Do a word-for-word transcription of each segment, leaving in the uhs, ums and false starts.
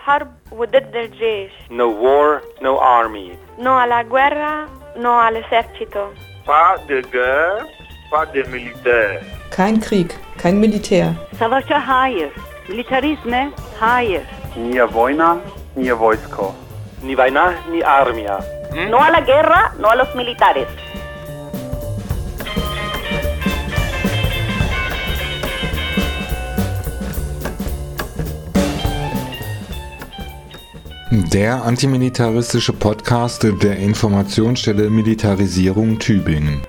الحرب وضد الجيش. No war, no army. No alla guerra, no all'esercito. Pas de guerre, pas de militaire. Kein Krieg, kein Militär. Savaşa hayır, militarizme hayır. Ni vojna, ni vojsko. Ni vojna, ni armia. Hmm? No a la guerra, no a los militares. Der antimilitaristische Podcast der Informationsstelle Militarisierung Tübingen.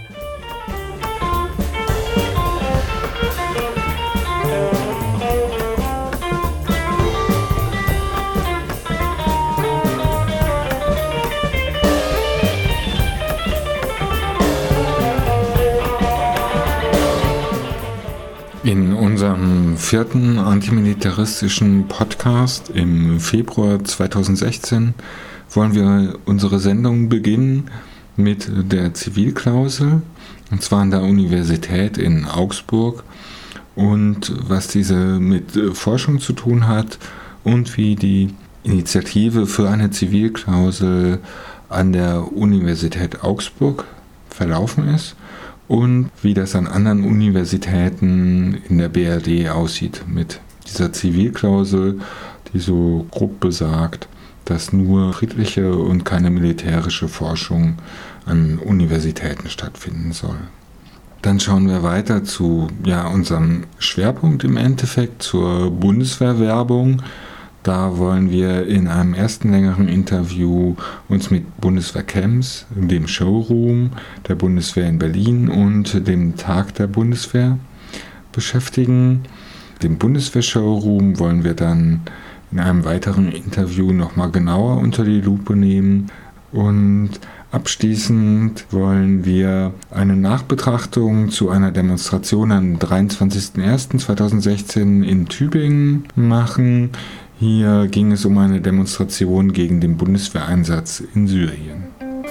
In unserem vierten antimilitaristischen Podcast im Februar zweitausendsechzehn wollen wir unsere Sendung beginnen mit der Zivilklausel, und zwar an der Universität in Augsburg, und was diese mit Forschung zu tun hat und wie die Initiative für eine Zivilklausel an der Universität Augsburg verlaufen ist. Und wie das an anderen Universitäten in der B R D aussieht mit dieser Zivilklausel, die so grob besagt, dass nur friedliche und keine militärische Forschung an Universitäten stattfinden soll. Dann schauen wir weiter zu ja, unserem Schwerpunkt im Endeffekt, zur Bundeswehrwerbung. Da wollen wir in einem ersten längeren Interview uns mit Bundeswehrcamps, dem Showroom der Bundeswehr in Berlin und dem Tag der Bundeswehr beschäftigen. Den Bundeswehr-Showroom wollen wir dann in einem weiteren Interview nochmal genauer unter die Lupe nehmen. Und abschließend wollen wir eine Nachbetrachtung zu einer Demonstration am dreiundzwanzigsten ersten zweitausendsechzehn in Tübingen machen. Hier ging es um eine Demonstration gegen den Bundeswehreinsatz in Syrien.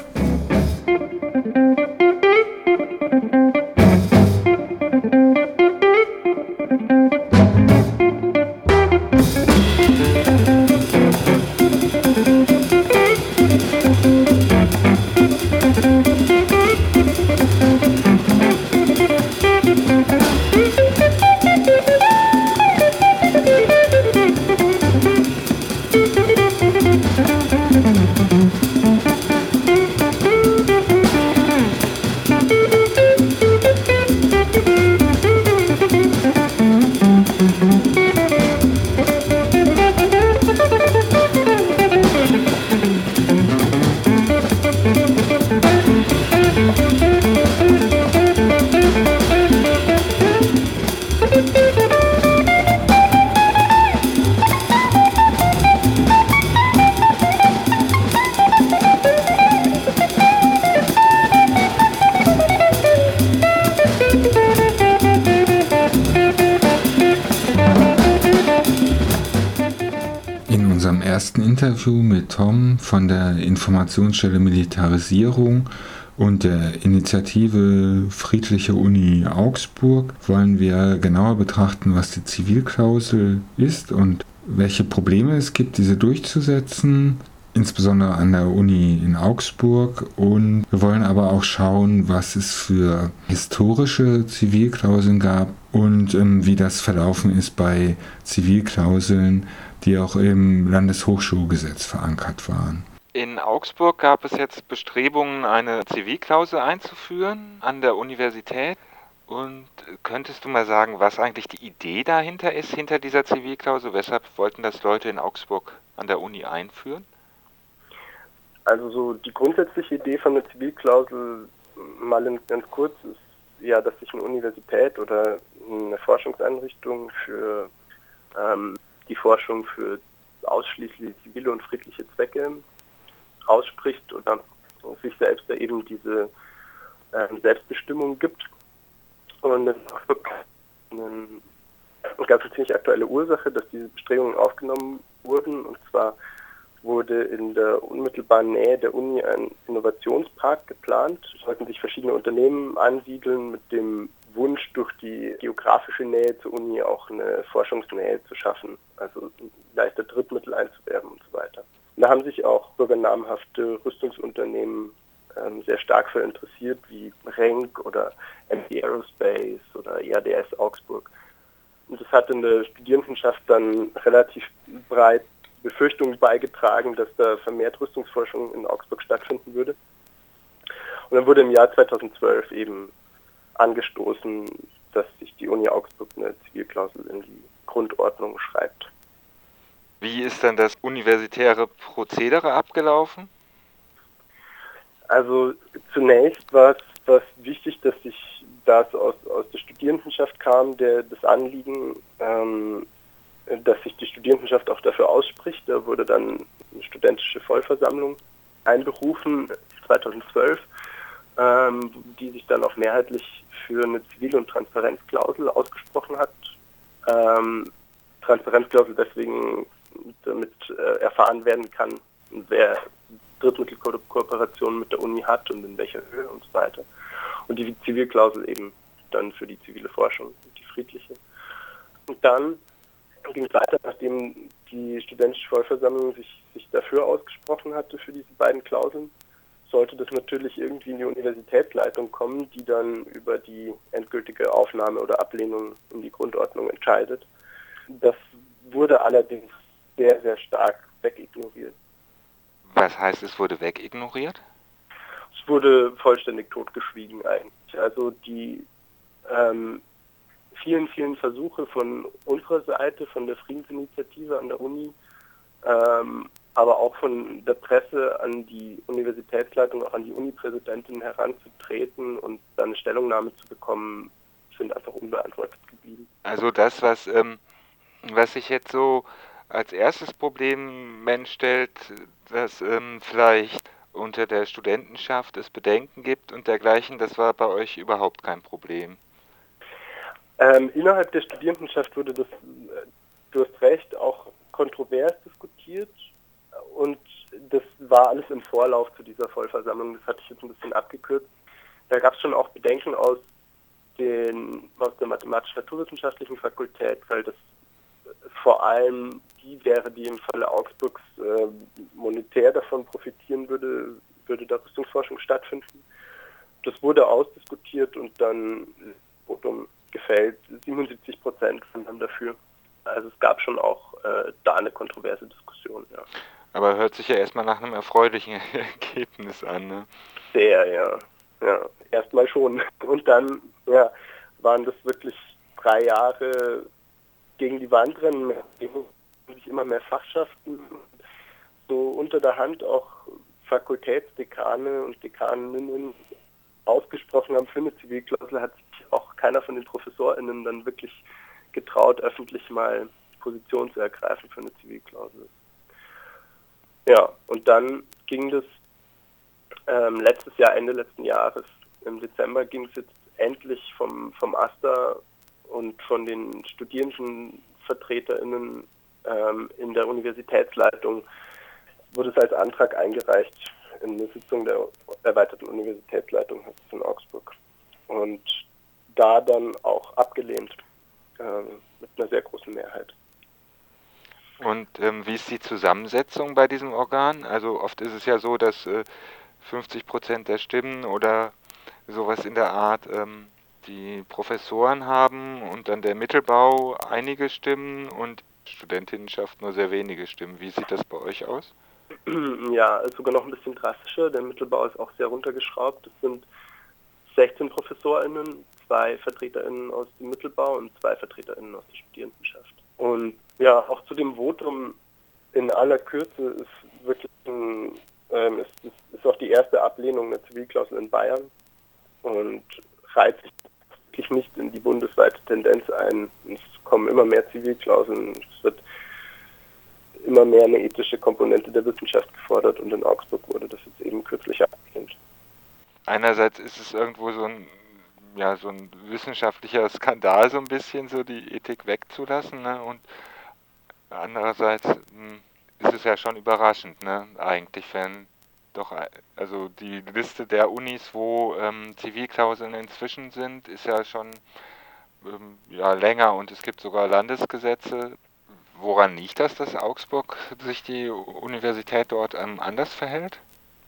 Interview mit Tom von der Informationsstelle Militarisierung und der Initiative Friedliche Uni Augsburg wollen wir genauer betrachten, was die Zivilklausel ist und welche Probleme es gibt, diese durchzusetzen, insbesondere an der Uni in Augsburg. Und wir wollen aber auch schauen, was es für historische Zivilklauseln gab und ähm, wie das verlaufen ist bei Zivilklauseln, die auch im Landeshochschulgesetz verankert waren. In Augsburg gab es jetzt Bestrebungen, eine Zivilklausel einzuführen an der Universität. Und könntest du mal sagen, was eigentlich die Idee dahinter ist, hinter dieser Zivilklausel? Weshalb wollten das Leute in Augsburg an der Uni einführen? Also so die grundsätzliche Idee von der Zivilklausel, mal in, ganz kurz, ist ja, dass sich eine Universität oder eine Forschungseinrichtung für ähm, die Forschung für ausschließlich zivile und friedliche Zwecke ausspricht oder sich selbst da eben diese äh, Selbstbestimmung gibt. Und das ist auch wirklich eine ganz ziemlich aktuelle Ursache, dass diese Bestrebungen aufgenommen wurden. Und zwar wurde in der unmittelbaren Nähe der Uni ein Innovationspark geplant. Es sollten sich verschiedene Unternehmen ansiedeln mit dem Wunsch, durch die geografische Nähe zur Uni auch eine Forschungsnähe zu schaffen. Also leichter Drittmittel einzuwerben und so weiter. Und da haben sich auch sogar namhafte Rüstungsunternehmen ähm, sehr stark für interessiert, wie Renk oder M D Aerospace oder E A D S Augsburg. Und das hat in der Studierendenschaft dann relativ breit Befürchtungen beigetragen, dass da vermehrt Rüstungsforschung in Augsburg stattfinden würde. Und dann wurde im Jahr zweitausendzwölf eben angestoßen, dass sich die Uni Augsburg eine Zivilklausel in die Grundordnung schreibt. Wie ist dann das universitäre Prozedere abgelaufen? Also zunächst war es wichtig, dass sich das aus, aus der Studierendenschaft kam, der, das Anliegen, ähm, dass sich die Studierendenschaft auch dafür ausspricht. Da wurde dann eine studentische Vollversammlung einberufen, zweitausendzwölf, ähm, die sich dann auch mehrheitlich für eine Zivil- und Transparenzklausel ausgesprochen hat. Ähm, Transparenzklausel deswegen, damit äh, erfahren werden kann, wer Drittmittelkooperationen mit der Uni hat und in welcher Höhe und so weiter. Und die Zivilklausel eben dann für die zivile Forschung, die friedliche. Und dann ging es weiter, nachdem die studentische Vollversammlung sich, sich dafür ausgesprochen hatte, für diese beiden Klauseln, sollte das natürlich irgendwie in die Universitätsleitung kommen, die dann über die endgültige Aufnahme oder Ablehnung in die Grundordnung entscheidet. Das wurde allerdings sehr, sehr stark wegignoriert. Was heißt, es wurde wegignoriert? Es wurde vollständig totgeschwiegen eigentlich. Also die ähm, vielen, vielen Versuche von unserer Seite, von der Friedensinitiative an der Uni, ähm, aber auch von der Presse an die Universitätsleitung, auch an die Unipräsidentin heranzutreten und dann eine Stellungnahme zu bekommen, sind einfach unbeantwortet geblieben. Also das, was, ähm, was sich jetzt so als erstes Problem Mensch stellt, dass ähm, vielleicht unter der Studentenschaft es Bedenken gibt und dergleichen, das war bei euch überhaupt kein Problem. Ähm, innerhalb der Studierendenschaft wurde das, du hast recht, auch kontrovers diskutiert und das war alles im Vorlauf zu dieser Vollversammlung, das hatte ich jetzt ein bisschen abgekürzt. Da gab es schon auch Bedenken aus, den, aus der mathematisch-naturwissenschaftlichen Fakultät, weil das vor allem die wäre, die im Falle Augsburgs äh, monetär davon profitieren würde, würde da Rüstungsforschung stattfinden. Das wurde ausdiskutiert und dann Votum gefällt. siebenundsiebzig Prozent waren dafür. Also es gab schon auch äh, da eine kontroverse Diskussion. Ja. Aber hört sich ja erstmal nach einem erfreulichen Ergebnis an, ne? Sehr, ja. Ja, erstmal schon. Und dann ja, waren das wirklich drei Jahre gegen die Wand rennen, sich immer mehr Fachschaften, so unter der Hand auch Fakultätsdekane und Dekaninnen ausgesprochen haben für eine Zivilklausel, hat sich auch keiner von den ProfessorInnen dann wirklich getraut, öffentlich mal Position zu ergreifen für eine Zivilklausel. Ja, und dann ging das ähm, letztes Jahr, Ende letzten Jahres, im Dezember ging es jetzt endlich vom, vom AStA und von den StudierendenvertreterInnen ähm, in der Universitätsleitung wurde es als Antrag eingereicht in der Sitzung der erweiterten Universitätsleitung in Augsburg. Und da dann auch abgelehnt äh, mit einer sehr großen Mehrheit. Und ähm, wie ist die Zusammensetzung bei diesem Organ? Also oft ist es ja so, dass äh, fünfzig Prozent der Stimmen oder sowas in der Art ähm, die Professoren haben und dann der Mittelbau einige Stimmen und die Studentinnenschaft nur sehr wenige Stimmen. Wie sieht das bei euch aus? Ja, sogar noch ein bisschen drastischer. Der Mittelbau ist auch sehr runtergeschraubt. Es sind sechzehn ProfessorInnen, zwei VertreterInnen aus dem Mittelbau und zwei VertreterInnen aus der Studierendenschaft. Und ja, auch zu dem Votum in aller Kürze ist wirklich ein, ähm, ist, ist, ist auch die erste Ablehnung der Zivilklausel in Bayern und reiht sich wirklich nicht in die bundesweite Tendenz ein. Es kommen immer mehr Zivilklauseln, es wird immer mehr eine ethische Komponente der Wissenschaft gefordert und in Augsburg wurde das jetzt eben kürzlich abgelehnt. Einerseits ist es irgendwo so ein, ja, so ein wissenschaftlicher Skandal, so ein bisschen so die Ethik wegzulassen, ne? Und andererseits mh, ist es ja schon überraschend, ne? Eigentlich, wenn doch, also die Liste der Unis, wo ähm, Zivilklauseln inzwischen sind, ist ja schon ähm, ja, länger und es gibt sogar Landesgesetze, Woran liegt das, dass Augsburg sich die Universität dort ähm, anders verhält?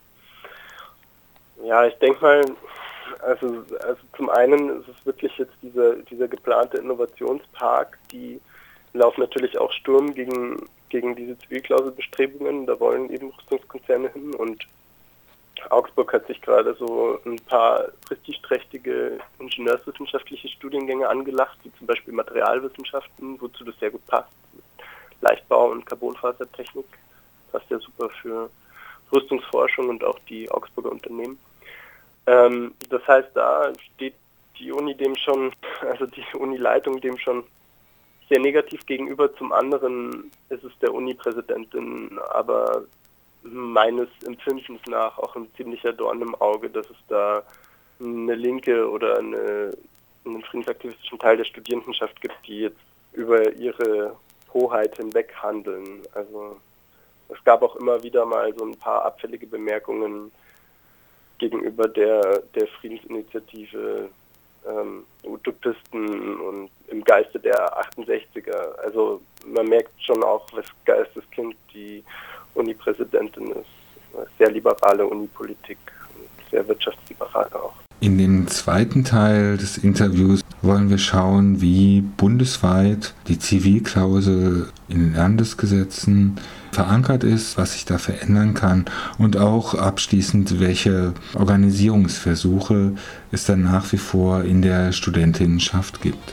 Ja, ich denke mal, also, also zum einen ist es wirklich jetzt dieser, dieser geplante Innovationspark, die laufen natürlich auch Sturm gegen, gegen diese Zivilklauselbestrebungen, da wollen eben Rüstungskonzerne hin und Augsburg hat sich gerade so ein paar prestigeträchtige ingenieurswissenschaftliche Studiengänge angelacht, wie zum Beispiel Materialwissenschaften, wozu das sehr gut passt. Leichtbau und Carbonfasertechnik passt ja super für Rüstungsforschung und auch die Augsburger Unternehmen. Ähm, das heißt, da steht die Uni dem schon, also die Unileitung dem schon sehr negativ gegenüber. Zum anderen ist es der Uni-Präsidentin aber meines Empfindens nach auch ein ziemlicher Dorn im Auge, dass es da eine linke oder eine, einen friedensaktivistischen Teil der Studierendenschaft gibt, die jetzt über ihre Hoheit hinweg handeln. Also es gab auch immer wieder mal so ein paar abfällige Bemerkungen gegenüber der, der Friedensinitiative ähm, Utopisten und im Geiste der achtundsechziger. Also man merkt schon auch, was Geisteskind die Uni-Präsidentin ist. Sehr liberale Unipolitik, sehr wirtschaftsliberal auch. In dem zweiten Teil des Interviews wollen wir schauen, wie bundesweit die Zivilklausel in den Landesgesetzen verankert ist, was sich da verändern kann und auch abschließend, welche Organisierungsversuche es dann nach wie vor in der Studentinnenschaft gibt.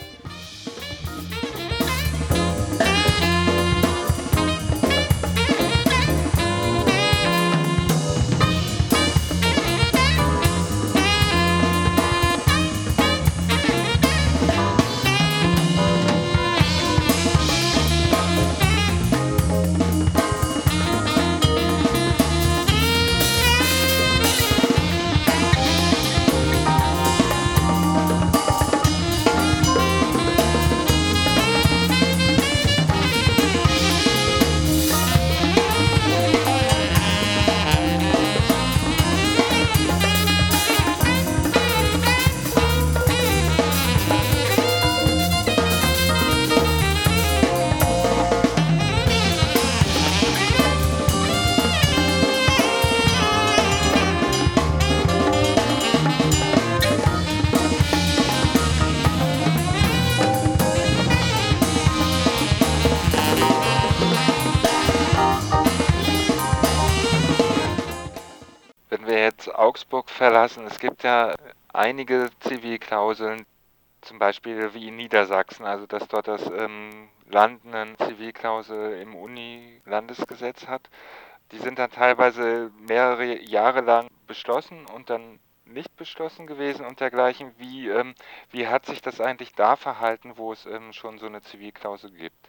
Augsburg verlassen. Es gibt ja einige Zivilklauseln, zum Beispiel wie in Niedersachsen, also dass dort das ähm, Land eine Zivilklausel im Uni-Landesgesetz hat. Die sind dann teilweise mehrere Jahre lang beschlossen und dann nicht beschlossen gewesen und dergleichen. Wie, ähm, wie hat sich das eigentlich da verhalten, wo es ähm, schon so eine Zivilklausel gibt?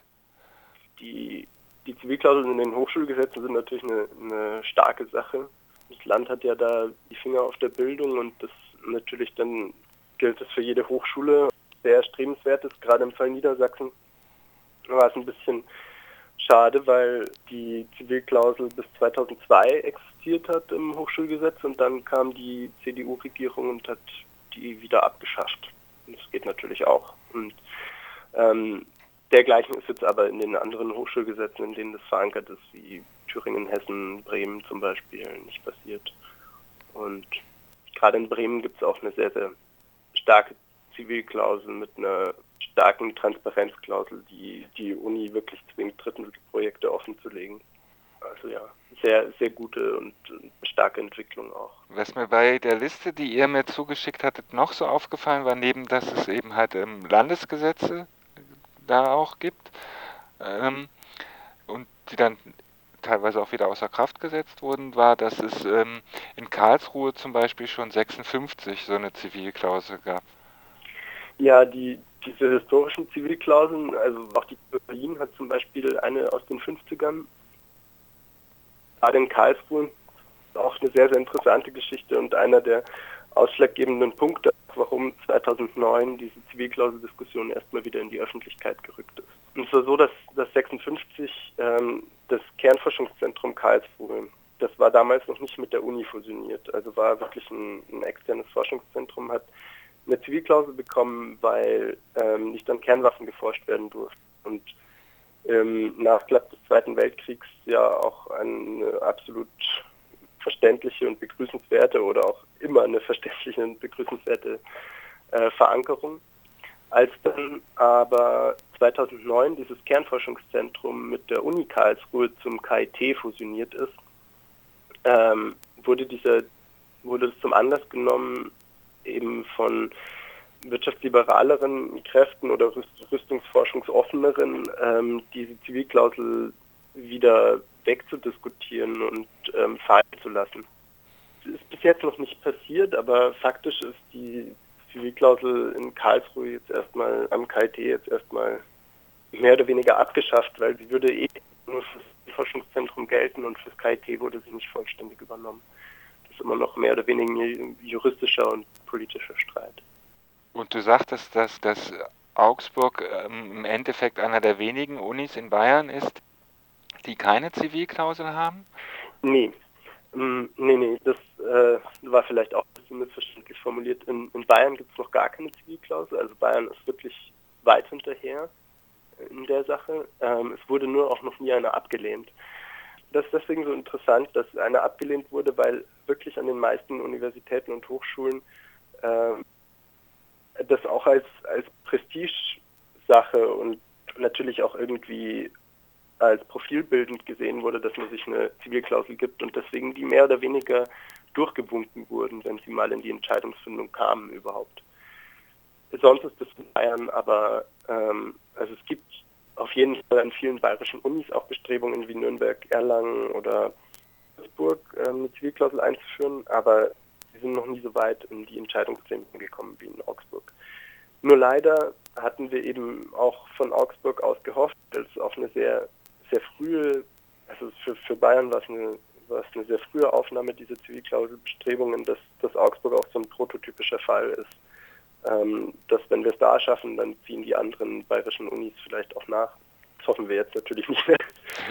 Die, die Zivilklauseln in den Hochschulgesetzen sind natürlich eine, eine starke Sache. Das Land hat ja da die Finger auf der Bildung und das natürlich dann gilt es für jede Hochschule. Sehr erstrebenswert ist, gerade im Fall Niedersachsen war es ein bisschen schade, weil die Zivilklausel bis zweitausendzwei existiert hat im Hochschulgesetz und dann kam die C D U-Regierung und hat die wieder abgeschafft. Das geht natürlich auch. Und ähm, dergleichen ist jetzt aber in den anderen Hochschulgesetzen, in denen das verankert ist, wie Thüringen, Hessen, Bremen zum Beispiel, nicht passiert. Und gerade in Bremen gibt es auch eine sehr, sehr starke Zivilklausel mit einer starken Transparenzklausel, die die Uni wirklich zwingt, Drittmittelprojekte offen zu legen. Also ja, sehr, sehr gute und starke Entwicklung auch. Was mir bei der Liste, die ihr mir zugeschickt hattet, noch so aufgefallen war, neben dass es eben halt ähm, Landesgesetze da auch gibt ähm, und die dann teilweise auch wieder außer Kraft gesetzt wurden, war, dass es ähm, in Karlsruhe zum Beispiel schon sechsundfünfzig so eine Zivilklausel gab. Ja, die, diese historischen Zivilklauseln, also auch die Berlin hat zum Beispiel eine aus den fünfzigern. Gerade in Karlsruhe auch eine sehr, sehr interessante Geschichte und einer der ausschlaggebenden Punkte, warum zweitausendneun diese Zivilklausel-Diskussion erstmal wieder in die Öffentlichkeit gerückt ist. Und es war so, dass das sechsundfünfzig ähm, das Kernforschungszentrum Karlsruhe, das war damals noch nicht mit der Uni fusioniert, also war wirklich ein, ein externes Forschungszentrum, hat eine Zivilklausel bekommen, weil ähm, nicht an Kernwaffen geforscht werden durfte. Und im Nachklapp des Zweiten Weltkriegs ja auch eine absolut verständliche und begrüßenswerte oder auch immer eine verständliche und begrüßenswerte äh, Verankerung. Als dann aber zweitausendneun dieses Kernforschungszentrum mit der Uni Karlsruhe zum K I T fusioniert ist, ähm, wurde dieser wurde es zum Anlass genommen, eben von wirtschaftsliberaleren Kräften oder rüstungsforschungsoffeneren ähm, diese Zivilklausel wieder wegzudiskutieren und ähm, fallen zu lassen. Das ist bis jetzt noch nicht passiert, aber faktisch ist die Zivilklausel in Karlsruhe jetzt erstmal am K I T jetzt erstmal mehr oder weniger abgeschafft, weil sie würde eh nur für das Forschungszentrum gelten und fürs K I T wurde sie nicht vollständig übernommen. Das ist immer noch mehr oder weniger ein juristischer und politischer Streit. Und du sagtest, dass, dass Augsburg ähm, im Endeffekt einer der wenigen Unis in Bayern ist, die keine Zivilklausel haben? Nee, ähm, nee, nee, das äh, war vielleicht auch ein bisschen missverständlich formuliert. In, in Bayern gibt es noch gar keine Zivilklausel, also Bayern ist wirklich weit hinterher in der Sache. Ähm, es wurde nur auch noch nie eine abgelehnt. Das ist deswegen so interessant, dass eine abgelehnt wurde, weil wirklich an den meisten Universitäten und Hochschulen äh, das auch als, als Prestigesache und natürlich auch irgendwie als profilbildend gesehen wurde, dass man sich eine Zivilklausel gibt und deswegen die mehr oder weniger durchgewunken wurden, wenn sie mal in die Entscheidungsfindung kamen überhaupt. Sonst ist das in Bayern aber, ähm, also es gibt auf jeden Fall an vielen bayerischen Unis auch Bestrebungen wie Nürnberg, Erlangen oder Würzburg ähm, eine Zivilklausel einzuführen, aber sie sind noch nie so weit in die Entscheidungsfindung gekommen wie in Augsburg. Nur leider hatten wir eben auch von Augsburg aus gehofft, dass es auf eine sehr, sehr frühe, also für, für Bayern war es eine, war es eine sehr frühe Aufnahme dieser Zivilklauselbestrebungen, dass, dass Augsburg auch so ein prototypischer Fall ist. Ähm, dass wenn wir es da schaffen, dann ziehen die anderen bayerischen Unis vielleicht auch nach. Das hoffen wir jetzt natürlich nicht mehr.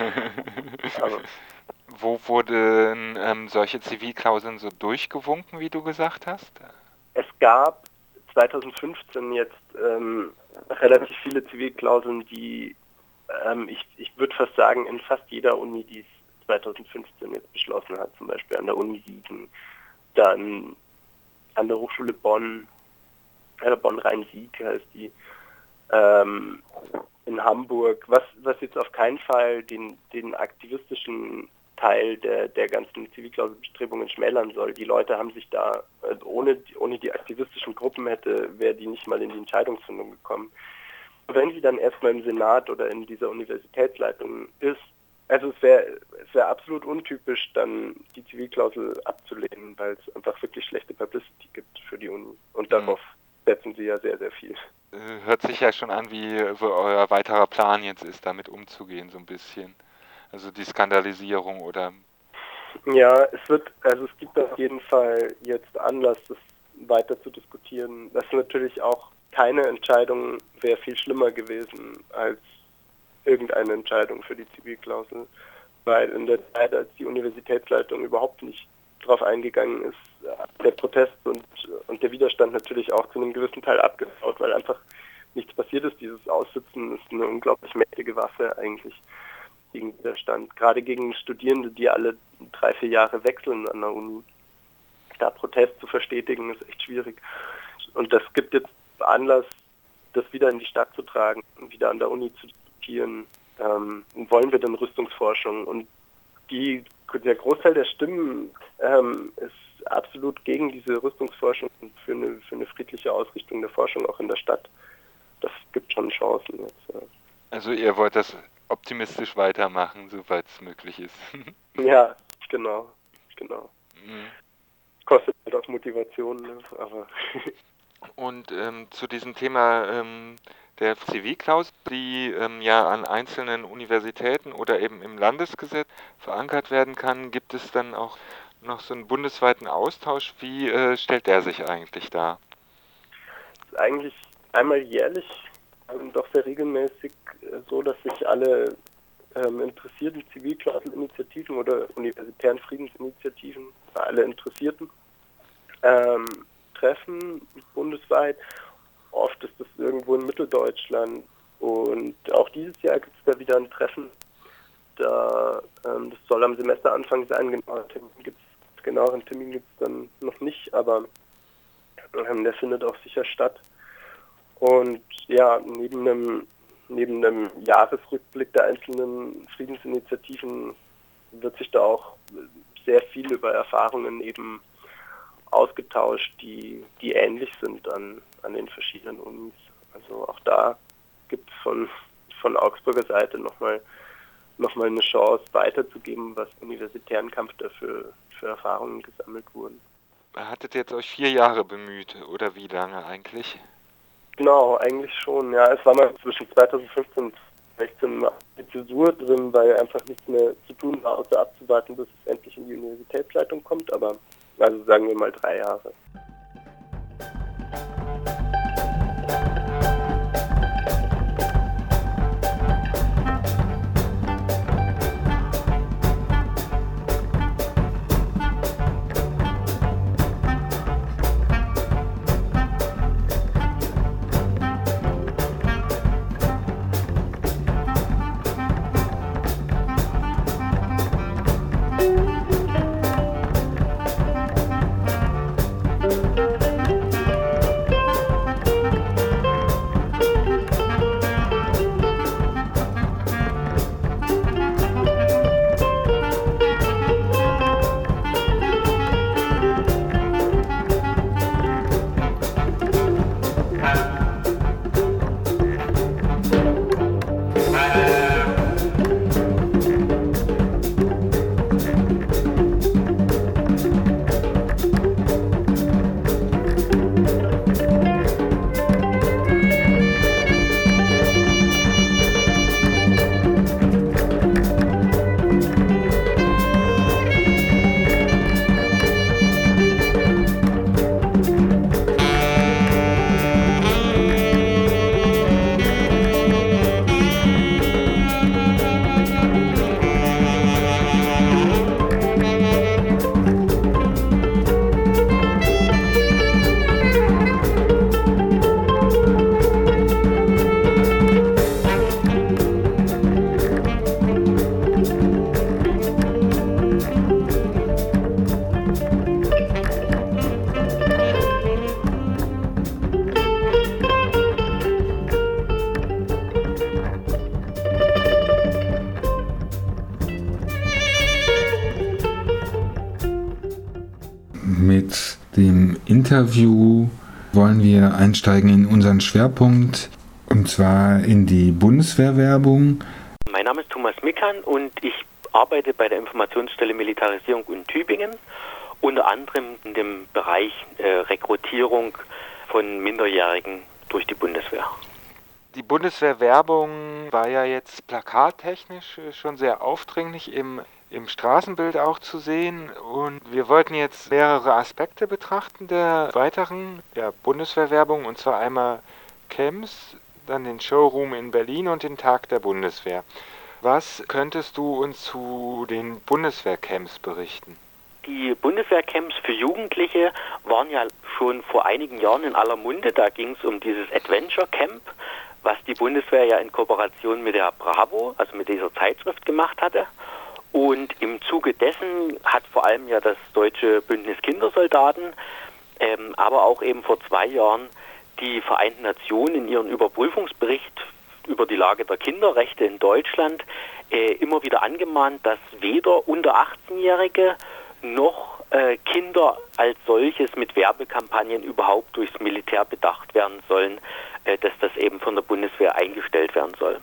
Aber wo wurden ähm, solche Zivilklauseln so durchgewunken, wie du gesagt hast? Es gab zweitausendfünfzehn jetzt ähm, relativ viele Zivilklauseln, die ähm, ich, ich würde fast sagen, in fast jeder Uni, die es zweitausendfünfzehn jetzt beschlossen hat, zum Beispiel an der Uni Siegen, dann an der Hochschule Bonn, äh, Bonn-Rhein-Sieg heißt die, ähm, in Hamburg, was, was jetzt auf keinen Fall den, den aktivistischen Teil der, der ganzen Zivilklauselbestrebungen schmälern soll. Die Leute haben sich da, also ohne, ohne die aktivistischen Gruppen hätte, wäre die nicht mal in die Entscheidungsfindung gekommen. Wenn sie dann erstmal im Senat oder in dieser Universitätsleitung ist, also es wäre es wäre absolut untypisch, dann die Zivilklausel abzulehnen, weil es einfach wirklich schlechte Publicity gibt für die Uni. Und darauf mhm. setzen sie ja sehr, sehr viel. Hört sich ja schon an, wie so euer weiterer Plan jetzt ist, damit umzugehen, so ein bisschen. Also die Skandalisierung oder... Ja, es wird, also es gibt auf jeden Fall jetzt Anlass, das weiter zu diskutieren. Das ist natürlich auch keine Entscheidung, wäre viel schlimmer gewesen als irgendeine Entscheidung für die Zivilklausel, weil in der Zeit, als die Universitätsleitung überhaupt nicht drauf eingegangen ist, der Protest und, und der Widerstand natürlich auch zu einem gewissen Teil abgebaut, weil einfach nichts passiert ist. Dieses Aussitzen ist eine unglaublich mächtige Waffe eigentlich gegen Widerstand. Gerade gegen Studierende, die alle drei, vier Jahre wechseln an der Uni. Da Protest zu verstetigen, ist echt schwierig. Und das gibt jetzt Anlass, das wieder in die Stadt zu tragen und wieder an der Uni zu diskutieren. Ähm, wollen wir denn Rüstungsforschung? Und die, der Großteil der Stimmen ähm, ist absolut gegen diese Rüstungsforschung und für eine, für eine friedliche Ausrichtung der Forschung auch in der Stadt. Das gibt schon Chancen jetzt. Ja. Also ihr wollt das optimistisch weitermachen, soweit es möglich ist. Ja, genau, genau. Mhm. Kostet halt auch Motivation, ne? Aber... Und ähm, zu diesem Thema ähm, der Zivilklausel, die ähm, ja an einzelnen Universitäten oder eben im Landesgesetz verankert werden kann, gibt es dann auch noch so einen bundesweiten Austausch. Wie äh, stellt der sich eigentlich dar? Das ist eigentlich einmal jährlich, ähm, doch sehr regelmäßig äh, so, dass sich alle ähm, interessierten Zivilklauselinitiativen oder universitären Friedensinitiativen, alle Interessierten, ähm, treffen bundesweit. Oft ist das irgendwo in Mitteldeutschland Und auch dieses Jahr gibt es da wieder ein Treffen. Da, ähm, das soll am Semesteranfang sein, genaueren Termin gibt es genaueren Termin gibt's dann noch nicht, aber ähm, der findet auch sicher statt. Und ja, neben einem, neben einem Jahresrückblick der einzelnen Friedensinitiativen wird sich da auch sehr viel über Erfahrungen eben ausgetauscht, die, die ähnlich sind an, an den verschiedenen Unis. Also auch da gibt es von, von Augsburger Seite nochmal noch mal eine Chance weiterzugeben, was universitären Kampf dafür für Erfahrungen gesammelt wurden. Hattet ihr jetzt euch vier Jahre bemüht oder wie lange eigentlich? Genau, eigentlich schon. Ja, es war mal zwischen zweitausendfünfzehn und zweitausendsechzehn mal eine Zäsur drin, weil einfach nichts mehr zu tun war, außer abzuwarten, bis es endlich in die Universitätsleitung kommt. Aber also sagen wir mal drei Jahre. Mit dem Interview wollen wir einsteigen in unseren Schwerpunkt, und zwar in die Bundeswehrwerbung. Mein Name ist Thomas Mickan und ich arbeite bei der Informationsstelle Militarisierung in Tübingen, unter anderem in dem Bereich äh, Rekrutierung von Minderjährigen durch die Bundeswehr. Die Bundeswehrwerbung war ja jetzt plakattechnisch schon sehr aufdringlich im, im Straßenbild auch zu sehen. Und wir wollten jetzt mehrere Aspekte betrachten der weiteren ja, Bundeswehrwerbung, und zwar einmal Camps, dann den Showroom in Berlin und den Tag der Bundeswehr. Was könntest du uns zu den Bundeswehrcamps berichten? Die Bundeswehrcamps für Jugendliche waren ja schon vor einigen Jahren in aller Munde. Da ging es um dieses Adventure Camp, was die Bundeswehr ja in Kooperation mit der Bravo, also mit dieser Zeitschrift, gemacht hatte. Und im Zuge dessen hat vor allem ja das Deutsche Bündnis Kindersoldaten, ähm, aber auch eben vor zwei Jahren die Vereinten Nationen in ihrem Überprüfungsbericht über die Lage der Kinderrechte in Deutschland äh, immer wieder angemahnt, dass weder unter achtzehnjährige noch äh, Kinder als solches mit Werbekampagnen überhaupt durchs Militär bedacht werden sollen, äh, dass das eben von der Bundeswehr eingestellt werden soll.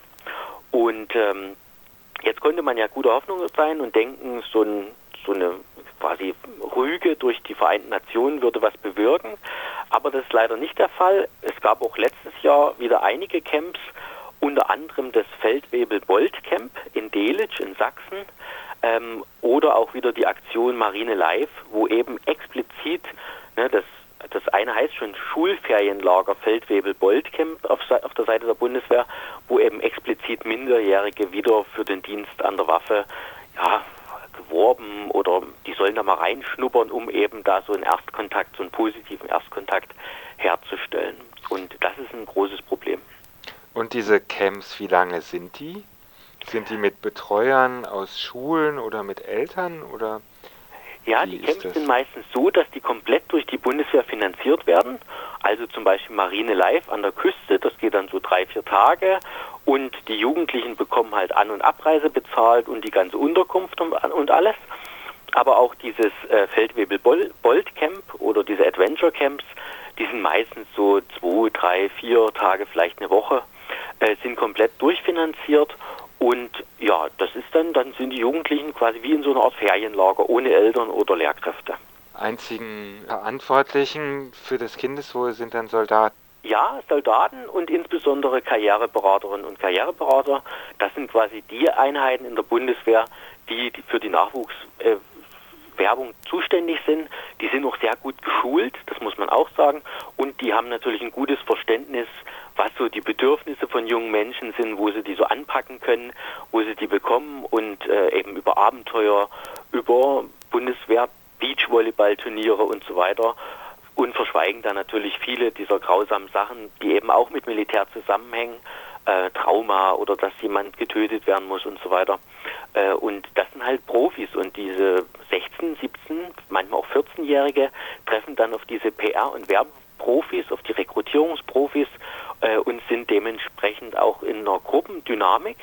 Und ähm, jetzt konnte man ja guter Hoffnung sein und denken, so, ein, so eine quasi Rüge durch die Vereinten Nationen würde was bewirken, aber das ist leider nicht der Fall. Es gab auch letztes Jahr wieder einige Camps, unter anderem das Feldwebel-Bold-Camp in Delitzsch in Sachsen, ähm, oder auch wieder die Aktion Marine Live, wo eben explizit, ne, das, das eine heißt schon Schulferienlager Feldwebel-Bold-Camp auf, auf der Seite der Bundeswehr, wo eben explizit Minderjährige wieder für den Dienst an der Waffe ja, geworben oder die sollen da mal reinschnuppern, um eben da so einen Erstkontakt, so einen positiven Erstkontakt herzustellen. Und das ist ein großes Problem. Und diese Camps, wie lange sind die? Sind die mit Betreuern aus Schulen oder mit Eltern oder? Ja, Wie die ist Camps das? sind meistens so, dass die komplett durch die Bundeswehr finanziert werden. Also zum Beispiel Marine Live an der Küste, das geht dann so drei, vier Tage. Und die Jugendlichen bekommen halt An- und Abreise bezahlt und die ganze Unterkunft und, und alles. Aber auch dieses äh, Feldwebel-Bold-Camp oder diese Adventure-Camps, die sind meistens so zwei, drei, vier Tage, vielleicht eine Woche, äh, sind komplett durchfinanziert. Und ja, das ist dann, dann sind die Jugendlichen quasi wie in so einer Art Ferienlager, ohne Eltern oder Lehrkräfte. Einzigen Verantwortlichen für das Kindeswohl sind dann Soldaten. Ja, Soldaten und insbesondere Karriereberaterinnen und Karriereberater, das sind quasi die Einheiten in der Bundeswehr, die, die für die Nachwuchswerbung äh, zuständig sind. Die sind auch sehr gut geschult, das muss man auch sagen. Und die haben natürlich ein gutes Verständnis, was so die Bedürfnisse von jungen Menschen sind, wo sie die so anpacken können, wo sie die bekommen und äh, eben über Abenteuer, über Bundeswehr, Beachvolleyballturniere und so weiter und verschweigen dann natürlich viele dieser grausamen Sachen, die eben auch mit Militär zusammenhängen, äh, Trauma oder dass jemand getötet werden muss und so weiter. Äh, und das sind halt Profis und diese sechzehn, siebzehn, manchmal auch vierzehnjährige treffen dann auf diese P R- und Werbeprofis, auf die Rekrutierungsprofis äh, und sind dementsprechend auch in einer Gruppendynamik,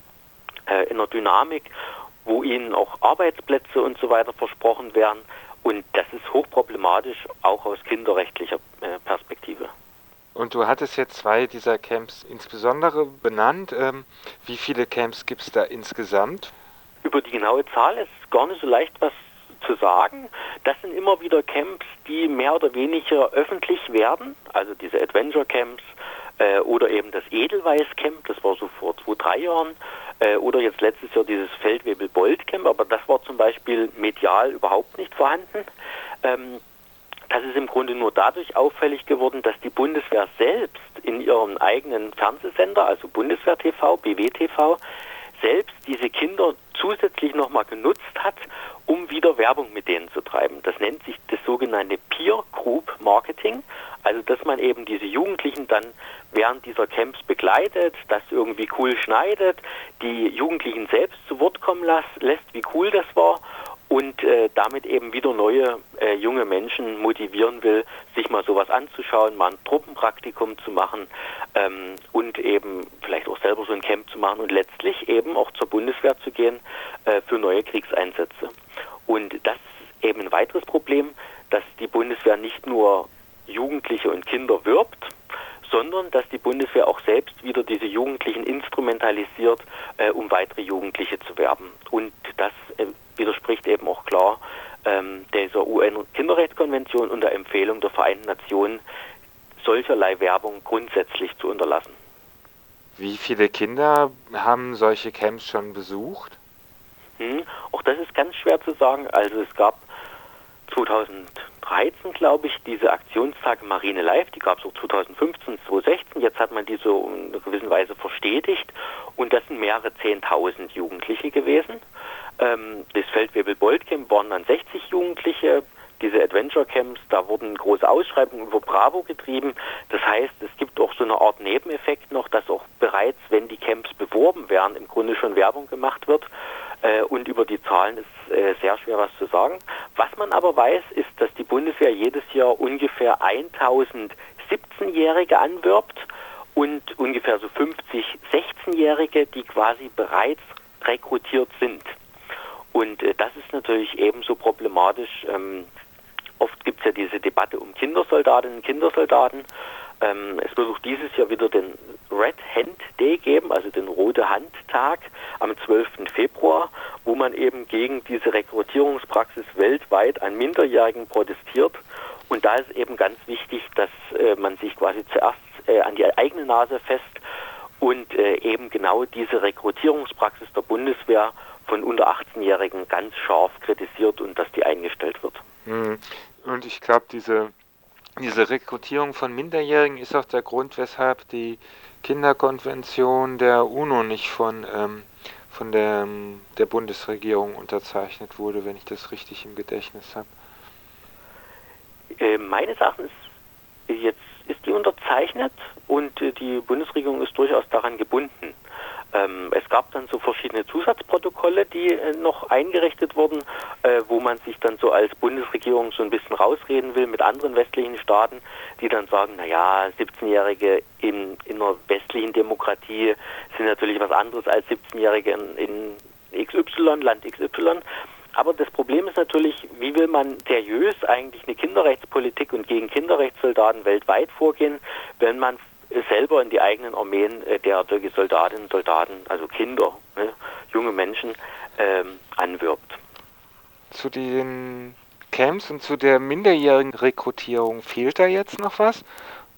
äh, in einer Dynamik, wo ihnen auch Arbeitsplätze und so weiter versprochen werden. Und das ist hochproblematisch, auch aus kinderrechtlicher äh, Perspektive. Und du hattest jetzt zwei dieser Camps insbesondere benannt. Ähm, wie viele Camps gibt es da insgesamt? Über die genaue Zahl ist gar nicht so leicht was zu sagen. Das sind immer wieder Camps, die mehr oder weniger öffentlich werden, also diese Adventure Camps äh, oder eben das Edelweiß Camp, das war so vor zwei, drei Jahren, äh, oder jetzt letztes Jahr dieses Feldwebel-Bold Camp, aber das war zum Beispiel medial überhaupt nicht vorhanden. Ähm, Das ist im Grunde nur dadurch auffällig geworden, dass die Bundeswehr selbst in ihrem eigenen Fernsehsender, also Bundeswehr T V, B W T V, selbst diese Kinder zusätzlich nochmal genutzt hat, um wieder Werbung mit denen zu treiben. Das nennt sich das sogenannte Peer Group Marketing, also dass man eben diese Jugendlichen dann während dieser Camps begleitet, das irgendwie cool schneidet, die Jugendlichen selbst zu Wort kommen las, lässt, wie cool das war und äh, damit eben wieder neue äh, junge Menschen motivieren will, sich mal sowas anzuschauen, mal ein Truppenpraktikum zu machen ähm, und eben vielleicht auch selber so ein Camp zu machen und letztlich eben auch zur Bundeswehr zu gehen äh, für neue Kriegseinsätze. Und das ist eben ein weiteres Problem, dass die Bundeswehr nicht nur Jugendliche und Kinder wirbt, sondern dass die Bundeswehr auch selbst wieder diese Jugendlichen instrumentalisiert, äh, um weitere Jugendliche zu werben. Und das äh, widerspricht eben auch klar ähm, dieser U N-Kinderrechtskonvention und der Empfehlung der Vereinten Nationen, solcherlei Werbung grundsätzlich zu unterlassen. Wie viele Kinder haben solche Camps schon besucht? Hm, auch das ist ganz schwer zu sagen. Also es gab zweitausenddreizehn, glaube ich, diese Aktionstage Marine Live, die gab es auch zweitausendfünfzehn, zweitausendsechzehn. Jetzt hat man die so in einer gewissen Weise verstetigt und das sind mehrere zehntausend Jugendliche gewesen. Ähm, das Feldwebel-Bold Camp waren dann sechzig Jugendliche. Diese Adventure Camps, da wurden große Ausschreibungen über Bravo getrieben. Das heißt, es gibt auch so eine Art Nebeneffekt noch, dass auch bereits, wenn die Camps beworben werden, im Grunde schon Werbung gemacht wird. Äh, und über die Zahlen ist äh, sehr schwer was zu sagen. Was man aber weiß, ist, dass die Bundeswehr jedes Jahr ungefähr tausend siebzehnjährige anwirbt und ungefähr so fünfzig sechzehnjährige, die quasi bereits rekrutiert sind. Und äh, das ist natürlich ebenso problematisch. Ähm, oft gibt es ja diese Debatte um Kindersoldatinnen und Kindersoldaten. Ähm, es wird auch dieses Jahr wieder den Red Hand Day geben, also den Rote Hand Tag am zwölften Februar, wo man eben gegen diese Rekrutierungspraxis weltweit an Minderjährigen protestiert. Und da ist eben ganz wichtig, dass äh, man sich quasi zuerst äh, an die eigene Nase fasst und äh, eben genau diese Rekrutierungspraxis der Bundeswehr von unter achtzehnjährigen ganz scharf kritisiert und dass die eingestellt wird. Und ich glaube, diese, diese Rekrutierung von Minderjährigen ist auch der Grund, weshalb die Kinderkonvention der UNO nicht von, ähm, von der, der Bundesregierung unterzeichnet wurde, wenn ich das richtig im Gedächtnis habe. Äh, meines Erachtens jetzt ist die unterzeichnet und äh, die Bundesregierung ist durchaus daran gebunden. Ähm, es gab dann so verschiedene Zusatzprotokolle, die äh, noch eingerichtet wurden, äh, wo man sich dann so als Bundesregierung so ein bisschen rausreden will mit anderen westlichen Staaten, die dann sagen, naja, siebzehnjährige in, in einer westlichen Demokratie sind natürlich was anderes als siebzehnjährige in, in X Y, Land X Y. Aber das Problem ist natürlich, wie will man seriös eigentlich eine Kinderrechtspolitik und gegen Kinderrechtssoldaten weltweit vorgehen, wenn man selber in die eigenen Armeen der Soldatinnen und Soldaten, also Kinder, ne, junge Menschen, ähm, anwirbt. Zu den Camps und zu der minderjährigen Rekrutierung fehlt da jetzt noch was?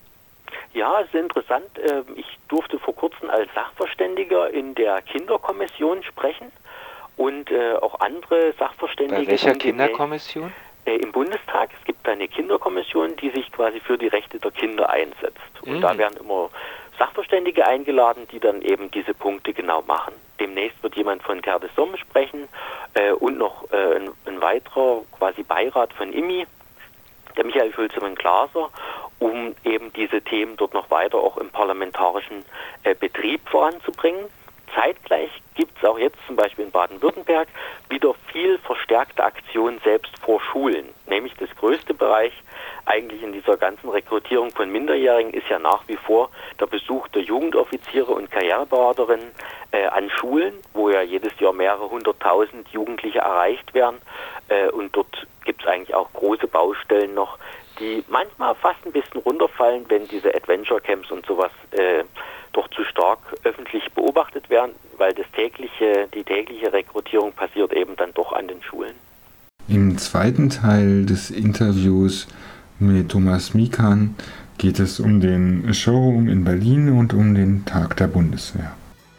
Ja, es ist interessant. Ich durfte vor kurzem als Sachverständiger in der Kinderkommission sprechen und auch andere Sachverständige. Bei welcher Kinderkommission? Im Bundestag. Es gibt eine Kinderkommission, die sich quasi für die Rechte der Kinder einsetzt. Und mhm. da werden immer Sachverständige eingeladen, die dann eben diese Punkte genau machen. Demnächst wird jemand von Terre des Hommes sprechen äh, und noch äh, ein, ein weiterer quasi Beirat von I M I, der Michael Schulze-Glaser, um eben diese Themen dort noch weiter auch im parlamentarischen äh, Betrieb voranzubringen. Zeitgleich gibt es auch jetzt zum Beispiel in Baden-Württemberg wieder viel verstärkte Aktionen selbst vor Schulen. Nämlich das größte Bereich eigentlich in dieser ganzen Rekrutierung von Minderjährigen ist ja nach wie vor der Besuch der Jugendoffiziere und Karriereberaterinnen äh, an Schulen, wo ja jedes Jahr mehrere hunderttausend Jugendliche erreicht werden. Äh, und dort gibt es eigentlich auch große Baustellen noch, die manchmal fast ein bisschen runterfallen, wenn diese Adventure Camps und sowas äh, doch zu stark öffentlich beobachtet werden, weil das tägliche, die tägliche Rekrutierung passiert eben dann doch an den Schulen. Im zweiten Teil des Interviews mit Thomas Mikan geht es um den Showroom in Berlin und um den Tag der Bundeswehr.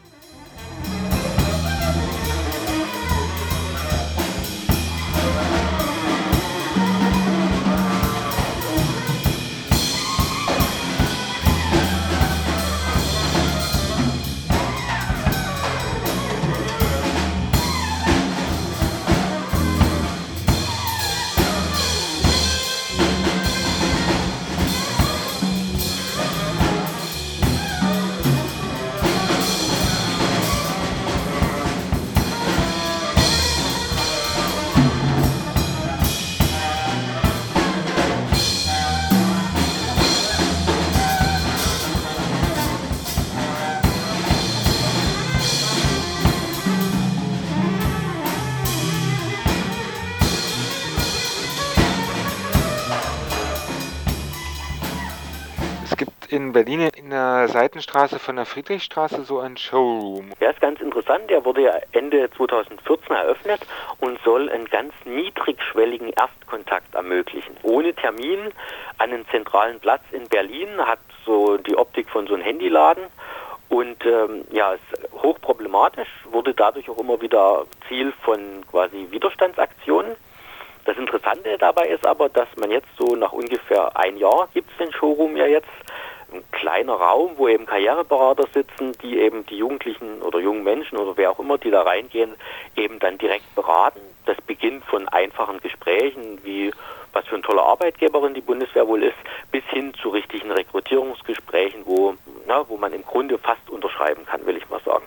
In Berlin in der Seitenstraße von der Friedrichstraße so ein Showroom. Der ist ganz interessant, der wurde ja Ende zweitausendvierzehn eröffnet und soll einen ganz niedrigschwelligen Erstkontakt ermöglichen. Ohne Termin an einem zentralen Platz in Berlin, hat so die Optik von so einem Handyladen und ähm, ja, ist hochproblematisch, wurde dadurch auch immer wieder Ziel von quasi Widerstandsaktionen. Das Interessante dabei ist aber, dass man jetzt so nach ungefähr ein Jahr gibt es den Showroom ja jetzt, ein kleiner Raum, wo eben Karriereberater sitzen, die eben die Jugendlichen oder jungen Menschen oder wer auch immer, die da reingehen, eben dann direkt beraten. Das beginnt von einfachen Gesprächen, wie was für eine tolle Arbeitgeberin die Bundeswehr wohl ist, bis hin zu richtigen Rekrutierungsgesprächen, wo, na, wo man im Grunde fast unterschreiben kann, will ich mal sagen.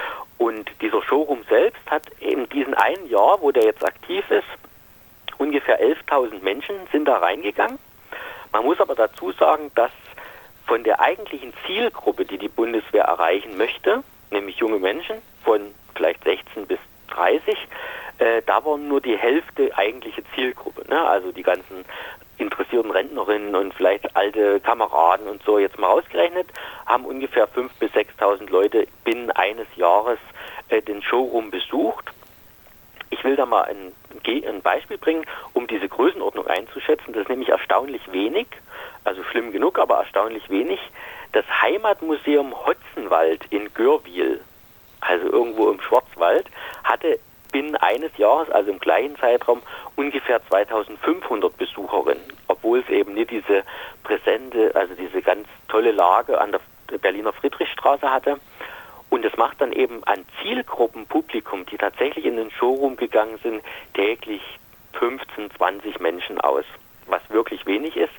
Und dieser Showroom selbst hat in diesem einen Jahr, wo der jetzt aktiv ist, ungefähr elftausend Menschen sind da reingegangen. Man muss aber dazu sagen, dass von der eigentlichen Zielgruppe, die die Bundeswehr erreichen möchte, nämlich junge Menschen von vielleicht sechzehn bis dreißig, äh, da war nur die Hälfte eigentliche Zielgruppe. Ne? Also die ganzen interessierten Rentnerinnen und vielleicht alte Kameraden und so jetzt mal ausgerechnet, haben ungefähr fünftausend bis sechstausend Leute binnen eines Jahres äh, den Showroom besucht. Ich will da mal ein, ein Beispiel bringen, um diese Größenordnung einzuschätzen. Das ist nämlich erstaunlich wenig, also schlimm genug, aber erstaunlich wenig. Das Heimatmuseum Hotzenwald in Görwil, also irgendwo im Schwarzwald, hatte binnen eines Jahres, also im gleichen Zeitraum, ungefähr zweitausendfünfhundert Besucherinnen, obwohl es eben nicht diese präsente, also diese ganz tolle Lage an der Berliner Friedrichstraße hatte. Und es macht dann eben an Zielgruppenpublikum, die tatsächlich in den Showroom gegangen sind, täglich fünfzehn, zwanzig Menschen aus. Was wirklich wenig ist.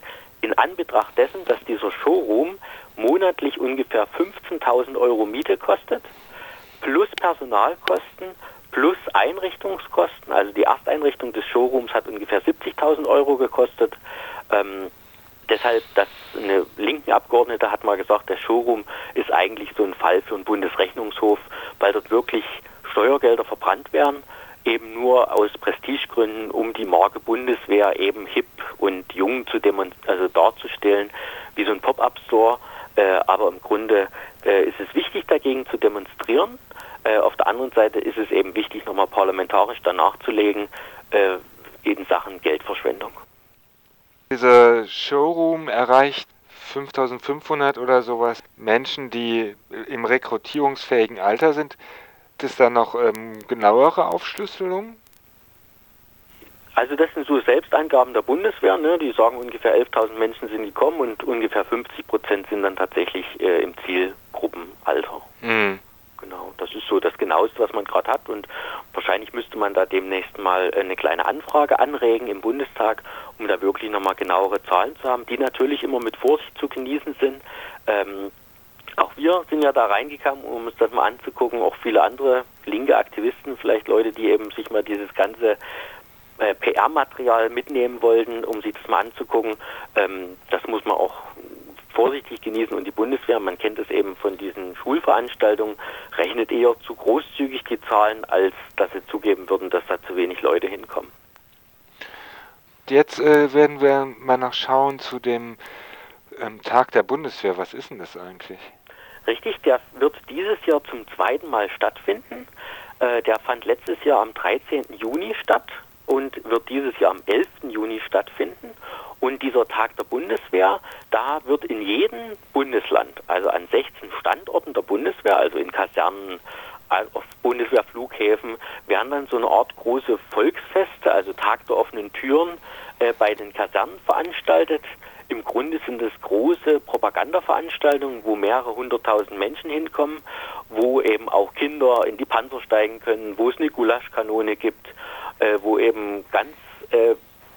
in Anbetracht dessen, dass dieser Showroom monatlich ungefähr fünfzehntausend Euro Miete kostet, plus Personalkosten, plus Einrichtungskosten. Also die Ersteinrichtung des Showrooms hat ungefähr siebzigtausend Euro gekostet. Ähm, deshalb, das eine linken Abgeordnete hat mal gesagt, der Showroom ist eigentlich so ein Fall für einen Bundesrechnungshof, weil dort wirklich Steuergelder verbrannt werden, eben nur aus Prestigegründen, um die Marke Bundeswehr eben hip und jung zu demon- also darzustellen, wie so ein Pop-up-Store. Äh, aber im Grunde äh, ist es wichtig, dagegen zu demonstrieren. Äh, auf der anderen Seite ist es eben wichtig, nochmal parlamentarisch danach zu legen, äh, in Sachen Geldverschwendung. Dieser Showroom erreicht fünftausendfünfhundert oder sowas Menschen, die im rekrutierungsfähigen Alter sind. Gibt es da noch ähm, genauere Aufschlüsselungen? Also das sind so Selbstangaben der Bundeswehr, ne? Die sagen, ungefähr elftausend Menschen sind gekommen und ungefähr fünfzig Prozent sind dann tatsächlich äh, im Zielgruppenalter. Mhm. Genau, das ist so das Genaueste, was man gerade hat, und wahrscheinlich müsste man da demnächst mal eine kleine Anfrage anregen im Bundestag, um da wirklich nochmal genauere Zahlen zu haben, die natürlich immer mit Vorsicht zu genießen sind. Ähm, auch wir sind ja da reingekommen, um uns das mal anzugucken, auch viele andere linke Aktivisten, vielleicht Leute, die eben sich mal dieses ganze äh, P R-Material mitnehmen wollten, um sich das mal anzugucken. Ähm, das muss man auch vorsichtig genießen, und die Bundeswehr, man kennt es eben von diesen Schulveranstaltungen, rechnet eher zu großzügig die Zahlen, als dass sie zugeben würden, dass da zu wenig Leute hinkommen. Jetzt äh, werden wir mal noch schauen zu dem ähm, Tag der Bundeswehr. Was ist denn das eigentlich? Richtig, der wird dieses Jahr zum zweiten Mal stattfinden. Äh, der fand letztes Jahr am dreizehnten Juni statt und wird dieses Jahr am elften Juni stattfinden. Und dieser Tag der Bundeswehr, da wird in jedem Bundesland, also an sechzehn Standorten der Bundeswehr, also in Kasernen, auf Bundeswehrflughäfen, werden dann so eine Art große Volksfeste, also Tag der offenen Türen, äh, bei den Kasernen veranstaltet. Im Grunde sind es große Propagandaveranstaltungen, wo mehrere hunderttausend Menschen hinkommen, wo eben auch Kinder in die Panzer steigen können, wo es eine Gulaschkanone gibt, äh, wo eben ganz äh,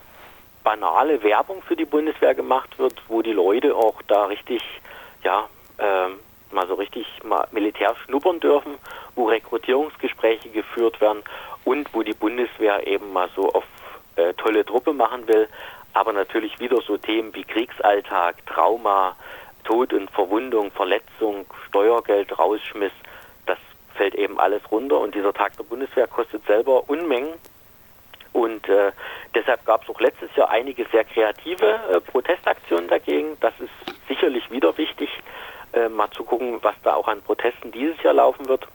banale Werbung für die Bundeswehr gemacht wird, wo die Leute auch da richtig, ja, äh, mal so richtig mal Militär schnuppern dürfen, wo Rekrutierungsgespräche geführt werden und wo die Bundeswehr eben mal so auf äh, tolle Truppe machen will, aber natürlich wieder so Themen wie Kriegsalltag, Trauma, Tod und Verwundung, Verletzung, Steuergeld, Rausschmiss, das fällt eben alles runter, und dieser Tag der Bundeswehr kostet selber Unmengen. Und äh, deshalb gab es auch letztes Jahr einige sehr kreative äh, Protestaktionen dagegen. Das ist sicherlich wieder wichtig, äh, mal zu gucken, was da auch an Protesten dieses Jahr laufen wird.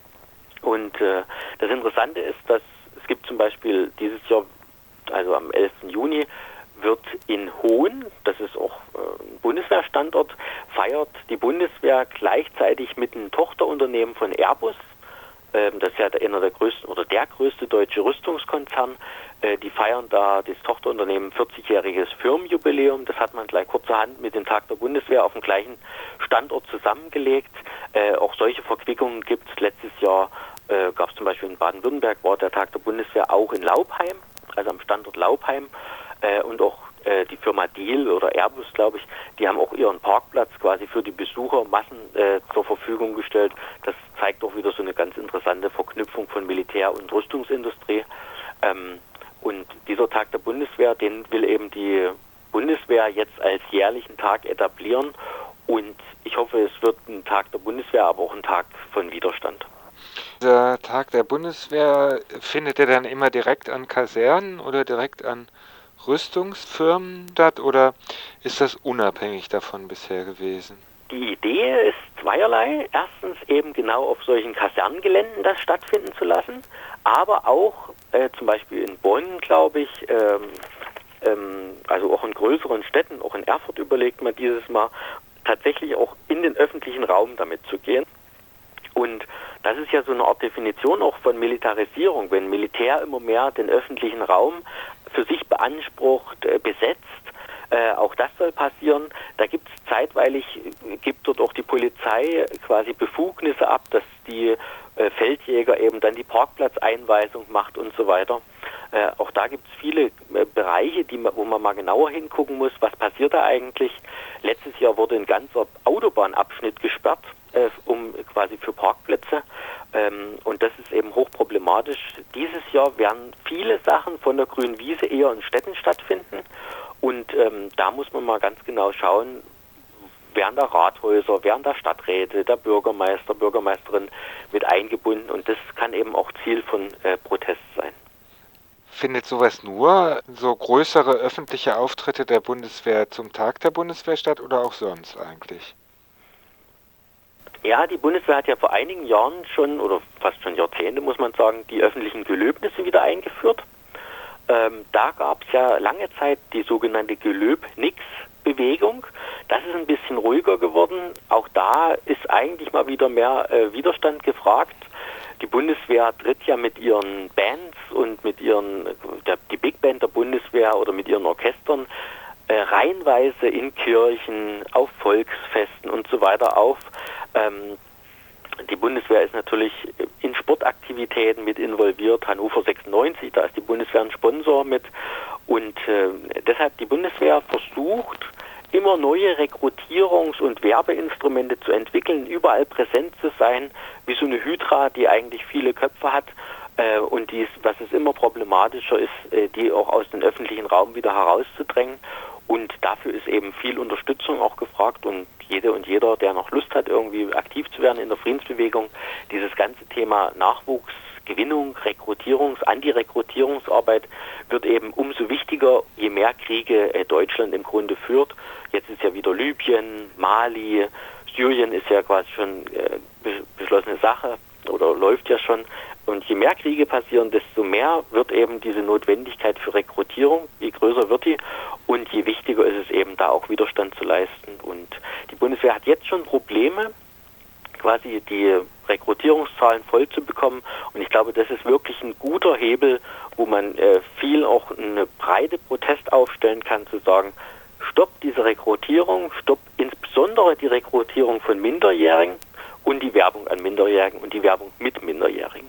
Und äh, das Interessante ist, dass es gibt zum Beispiel dieses Jahr, also am elften Juni, wird in Hohn, das ist auch äh, ein Bundeswehrstandort, feiert die Bundeswehr gleichzeitig mit einem Tochterunternehmen von Airbus. Das ist ja einer der größten oder der größte deutsche Rüstungskonzern. Die feiern da das Tochterunternehmen vierzigjähriges Firmenjubiläum. Das hat man gleich kurzerhand mit dem Tag der Bundeswehr auf dem gleichen Standort zusammengelegt. Auch solche Verquickungen gibt es. Letztes Jahr gab es zum Beispiel in Baden-Württemberg, war der Tag der Bundeswehr auch in Laubheim, also am Standort Laubheim. Und auch die Firma Diehl oder Airbus, glaube ich, die haben auch ihren Parkplatz quasi für die Besucher Massen äh, zur Verfügung gestellt. Das zeigt auch wieder so eine ganz interessante Verknüpfung von Militär- und Rüstungsindustrie. Ähm, und dieser Tag der Bundeswehr, den will eben die Bundeswehr jetzt als jährlichen Tag etablieren. Und ich hoffe, es wird ein Tag der Bundeswehr, aber auch ein Tag von Widerstand. Der Tag der Bundeswehr, findet der dann immer direkt an Kasernen oder direkt an Rüstungsfirmen statt, oder ist das unabhängig davon bisher gewesen? Die Idee ist zweierlei. Erstens eben genau auf solchen Kasernengeländen das stattfinden zu lassen, aber auch äh, zum Beispiel in Bonn, glaube ich, ähm, ähm, also auch in größeren Städten, auch in Erfurt überlegt man dieses Mal, tatsächlich auch in den öffentlichen Raum damit zu gehen. Und das ist ja so eine Art Definition auch von Militarisierung, wenn Militär immer mehr den öffentlichen Raum für sich beansprucht, äh, besetzt, Äh, auch das soll passieren. Da gibt es zeitweilig, gibt dort auch die Polizei quasi Befugnisse ab, dass die äh, Feldjäger eben dann die Parkplatzeinweisung macht und so weiter. Äh, auch da gibt es viele äh, Bereiche, die, wo man mal genauer hingucken muss, was passiert da eigentlich. Letztes Jahr wurde ein ganzer Autobahnabschnitt gesperrt, äh, um quasi für Parkplätze. Ähm, und das ist eben hochproblematisch. Dieses Jahr werden viele Sachen von der grünen Wiese eher in Städten stattfinden. Und ähm, da muss man mal ganz genau schauen, werden da Rathäuser, werden da Stadträte, der Bürgermeister, Bürgermeisterin mit eingebunden. Und das kann eben auch Ziel von äh, Protest sein. Findet sowas nur, so größere öffentliche Auftritte der Bundeswehr zum Tag der Bundeswehr statt oder auch sonst eigentlich? Ja, die Bundeswehr hat ja vor einigen Jahren schon, oder fast schon Jahrzehnte muss man sagen, die öffentlichen Gelöbnisse wieder eingeführt. Ähm, da gab es ja lange Zeit die sogenannte Gelöb-Nix-Bewegung. Das ist ein bisschen ruhiger geworden. Auch da ist eigentlich mal wieder mehr äh, Widerstand gefragt. Die Bundeswehr tritt ja mit ihren Bands und mit ihren, der, die Big Band der Bundeswehr oder mit ihren Orchestern äh, reihenweise in Kirchen, auf Volksfesten und so weiter auf. Ähm, Die Bundeswehr ist natürlich in Sportaktivitäten mit involviert. Hannover sechsundneunzig, da ist die Bundeswehr ein Sponsor mit. Und äh, deshalb die Bundeswehr versucht, immer neue Rekrutierungs- und Werbeinstrumente zu entwickeln, überall präsent zu sein, wie so eine Hydra, die eigentlich viele Köpfe hat. Äh, und die ist, was es immer problematischer ist, äh, die auch aus dem öffentlichen Raum wieder herauszudrängen. Und dafür ist eben viel Unterstützung auch gefragt und jede und jeder, der noch Lust hat, irgendwie aktiv zu werden in der Friedensbewegung, dieses ganze Thema Nachwuchsgewinnung, Rekrutierungs-, Anti-Rekrutierungsarbeit wird eben umso wichtiger, je mehr Kriege äh, Deutschland im Grunde führt. Jetzt ist ja wieder Libyen, Mali, Syrien ist ja quasi schon äh, beschlossene Sache oder läuft ja schon. Und je mehr Kriege passieren, desto mehr wird eben diese Notwendigkeit für Rekrutierung, je größer wird die und je wichtiger ist es eben, da auch Widerstand zu leisten. Und die Bundeswehr hat jetzt schon Probleme, quasi die Rekrutierungszahlen voll zu bekommen. Und ich glaube, das ist wirklich ein guter Hebel, wo man äh, viel auch eine breite Protest aufstellen kann, zu sagen, stoppt diese Rekrutierung, stoppt insbesondere die Rekrutierung von Minderjährigen und die Werbung an Minderjährigen und die Werbung mit Minderjährigen.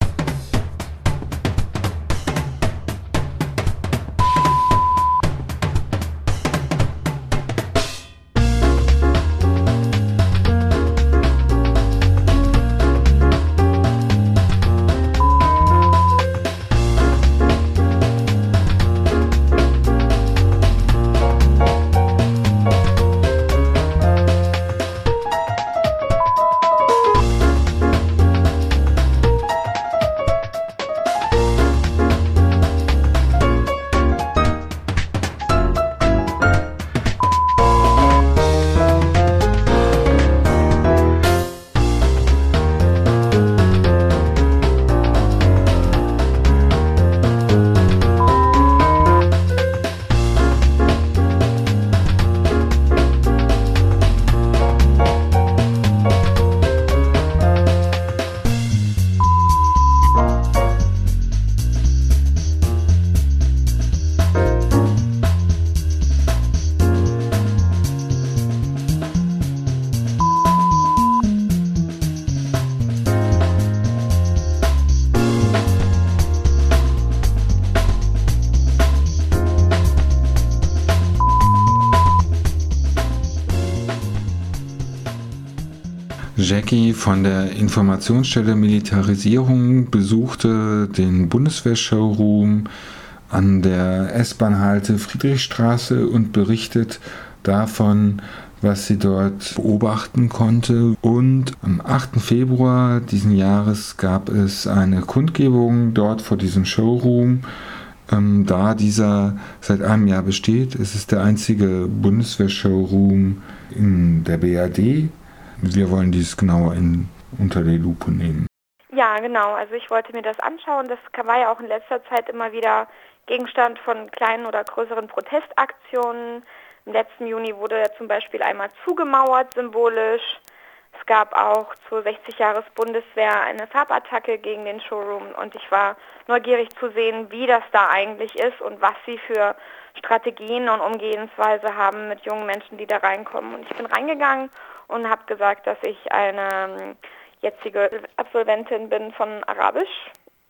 Jackie von der Informationsstelle Militarisierung besuchte den Bundeswehr-Showroom an der S-Bahn-Halte Friedrichstraße und berichtet davon, was sie dort beobachten konnte. Und am achten Februar diesen Jahres gab es eine Kundgebung dort vor diesem Showroom. Ähm, da dieser seit einem Jahr besteht, es ist der einzige Bundeswehr-Showroom in der B R D. Wir wollen dies genauer in, unter die Lupe nehmen. Ja, genau. Also ich wollte mir das anschauen. Das war ja auch in letzter Zeit immer wieder Gegenstand von kleinen oder größeren Protestaktionen. Im letzten Juni wurde ja zum Beispiel einmal zugemauert, symbolisch. Es gab auch zur sechzig-Jahres-Bundeswehr eine Farbattacke gegen den Showroom und ich war neugierig zu sehen, wie das da eigentlich ist und was sie für Strategien und Umgehensweise haben mit jungen Menschen, die da reinkommen. Und ich bin reingegangen und habe gesagt, dass ich eine jetzige Absolventin bin von Arabisch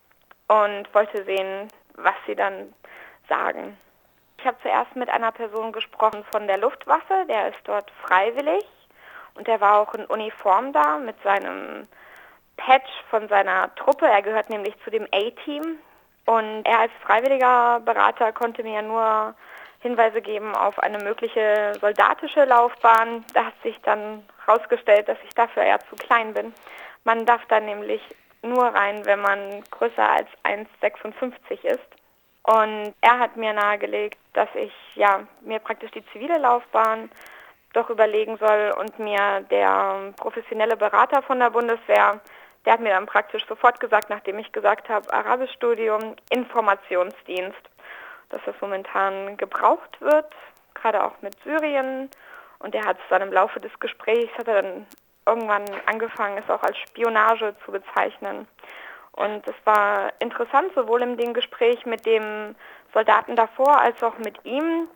und wollte sehen, was sie dann sagen. Ich habe zuerst mit einer Person gesprochen von der Luftwaffe, der ist dort freiwillig. Und er war auch in Uniform da mit seinem Patch von seiner Truppe. Er gehört nämlich zu dem A-Team. Und er als freiwilliger Berater konnte mir nur Hinweise geben auf eine mögliche soldatische Laufbahn. Da hat sich dann herausgestellt, dass ich dafür eher zu klein bin. Man darf da nämlich nur rein, wenn man größer als eins Komma sechsundfünfzig ist. Und er hat mir nahegelegt, dass ich ja mir praktisch die zivile Laufbahn doch überlegen soll und mir der professionelle Berater von der Bundeswehr, der hat mir dann praktisch sofort gesagt, nachdem ich gesagt habe, Arabischstudium, Informationsdienst, dass das momentan gebraucht wird, gerade auch mit Syrien. Und der hat es dann im Laufe des Gesprächs, hat er dann irgendwann angefangen, es auch als Spionage zu bezeichnen. Und es war interessant, sowohl in dem Gespräch mit dem Soldaten davor als auch mit ihm,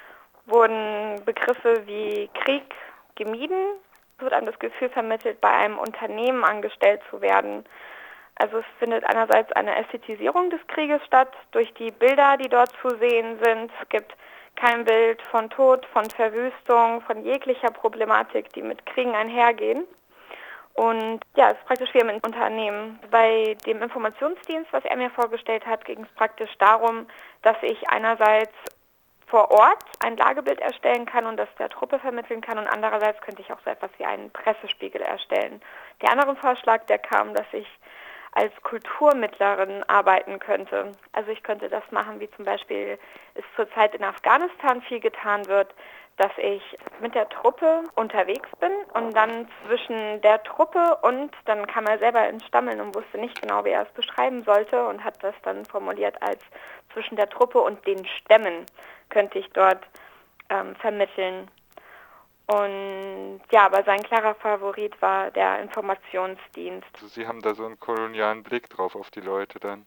wurden Begriffe wie Krieg gemieden. Es wird einem das Gefühl vermittelt, bei einem Unternehmen angestellt zu werden. Also es findet einerseits eine Ästhetisierung des Krieges statt, durch die Bilder, die dort zu sehen sind. Es gibt kein Bild von Tod, von Verwüstung, von jeglicher Problematik, die mit Kriegen einhergehen. Und ja, es ist praktisch wie im Unternehmen. Bei dem Informationsdienst, was er mir vorgestellt hat, ging es praktisch darum, dass ich einerseits vor Ort ein Lagebild erstellen kann und das der Truppe vermitteln kann und andererseits könnte ich auch so etwas wie einen Pressespiegel erstellen. Der andere Vorschlag, der kam, dass ich als Kulturmittlerin arbeiten könnte. Also ich könnte das machen, wie zum Beispiel es zurzeit in Afghanistan viel getan wird, dass ich mit der Truppe unterwegs bin und dann zwischen der Truppe und, dann kam er selber ins Stammeln und wusste nicht genau, wie er es beschreiben sollte und hat das dann formuliert als zwischen der Truppe und den Stämmen könnte ich dort ähm, vermitteln. Und ja, aber sein klarer Favorit war der Informationsdienst. Also Sie haben da so einen kolonialen Blick drauf auf die Leute dann?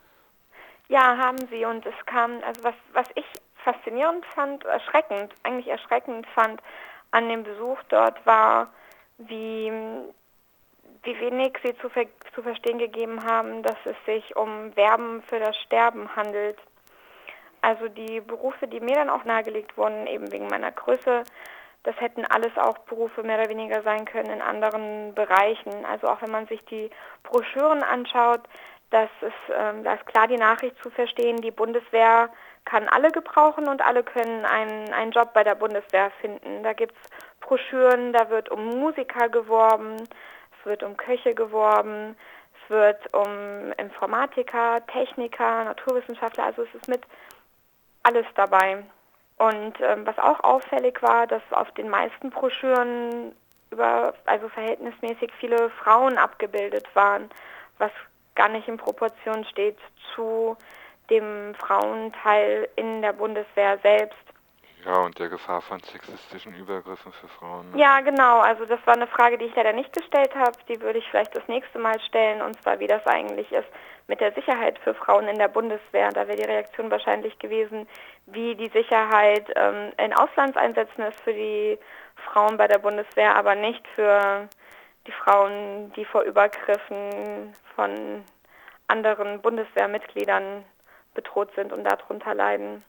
Ja, haben sie. Und es kam, also was, was ich faszinierend fand, erschreckend, eigentlich erschreckend fand an dem Besuch dort, war, wie, wie wenig sie zu, ver, zu verstehen gegeben haben, dass es sich um Verben für das Sterben handelt. Also die Berufe, die mir dann auch nahegelegt wurden, eben wegen meiner Größe, das hätten alles auch Berufe mehr oder weniger sein können in anderen Bereichen. Also auch wenn man sich die Broschüren anschaut, das ist, ähm, da ist klar die Nachricht zu verstehen, die Bundeswehr kann alle gebrauchen und alle können einen, einen Job bei der Bundeswehr finden. Da gibt es Broschüren, da wird um Musiker geworben, es wird um Köche geworben, es wird um Informatiker, Techniker, Naturwissenschaftler, also es ist mit alles dabei. Und ähm, was auch auffällig war, dass auf den meisten Broschüren über, also verhältnismäßig viele Frauen abgebildet waren, was gar nicht in Proportion steht zu dem Frauenteil in der Bundeswehr selbst. Ja, und der Gefahr von sexistischen Übergriffen für Frauen. Ja, genau. Also das war eine Frage, die ich leider nicht gestellt habe. Die würde ich vielleicht das nächste Mal stellen, und zwar, wie das eigentlich ist mit der Sicherheit für Frauen in der Bundeswehr. Da wäre die Reaktion wahrscheinlich gewesen, wie die Sicherheit ähm, in Auslandseinsätzen ist für die Frauen bei der Bundeswehr, aber nicht für die Frauen, die vor Übergriffen von anderen Bundeswehrmitgliedern bedroht sind und darunter leiden.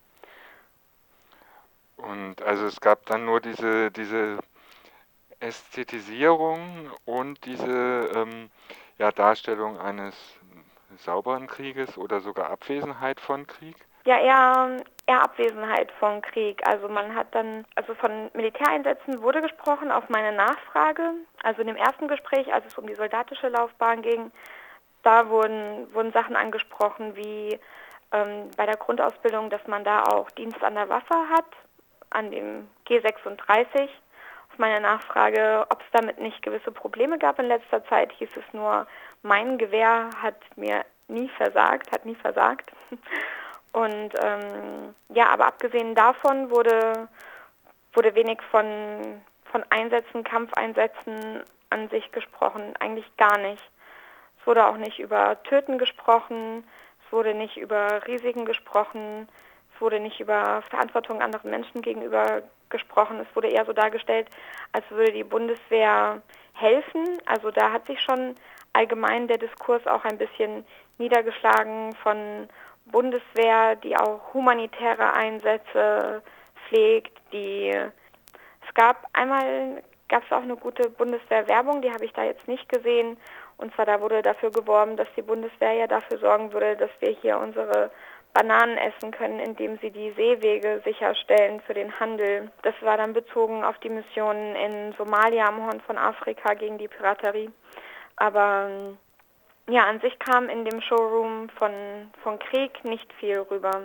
Und also es gab dann nur diese, diese Ästhetisierung und diese ähm, ja, Darstellung eines sauberen Krieges oder sogar Abwesenheit von Krieg? Ja, eher, eher Abwesenheit von Krieg. Also man hat dann, also von Militäreinsätzen wurde gesprochen auf meine Nachfrage. Also in dem ersten Gespräch, als es um die soldatische Laufbahn ging, da wurden, wurden Sachen angesprochen wie ähm, bei der Grundausbildung, dass man da auch Dienst an der Waffe hat, an dem G sechsunddreißig. Auf meine Nachfrage, ob es damit nicht gewisse Probleme gab in letzter Zeit, hieß es nur, mein Gewehr hat mir nie versagt, hat nie versagt. Und ähm, ja, aber abgesehen davon wurde, wurde wenig von, von Einsätzen, Kampfeinsätzen an sich gesprochen, eigentlich gar nicht. Es wurde auch nicht über Töten gesprochen, es wurde nicht über Risiken gesprochen, es wurde nicht über Verantwortung anderen Menschen gegenüber gesprochen. Es wurde eher so dargestellt, als würde die Bundeswehr helfen. Also da hat sich schon allgemein der Diskurs auch ein bisschen niedergeschlagen von Bundeswehr, die auch humanitäre Einsätze pflegt, die es gab einmal gab es auch eine gute Bundeswehr-Werbung, die habe ich da jetzt nicht gesehen. Und zwar da wurde dafür geworben, dass die Bundeswehr ja dafür sorgen würde, dass wir hier unsere Bananen essen können, indem sie die Seewege sicherstellen für den Handel. Das war dann bezogen auf die Missionen in Somalia am Horn von Afrika gegen die Piraterie. Aber ja, an sich kam in dem Showroom von, von Krieg nicht viel rüber.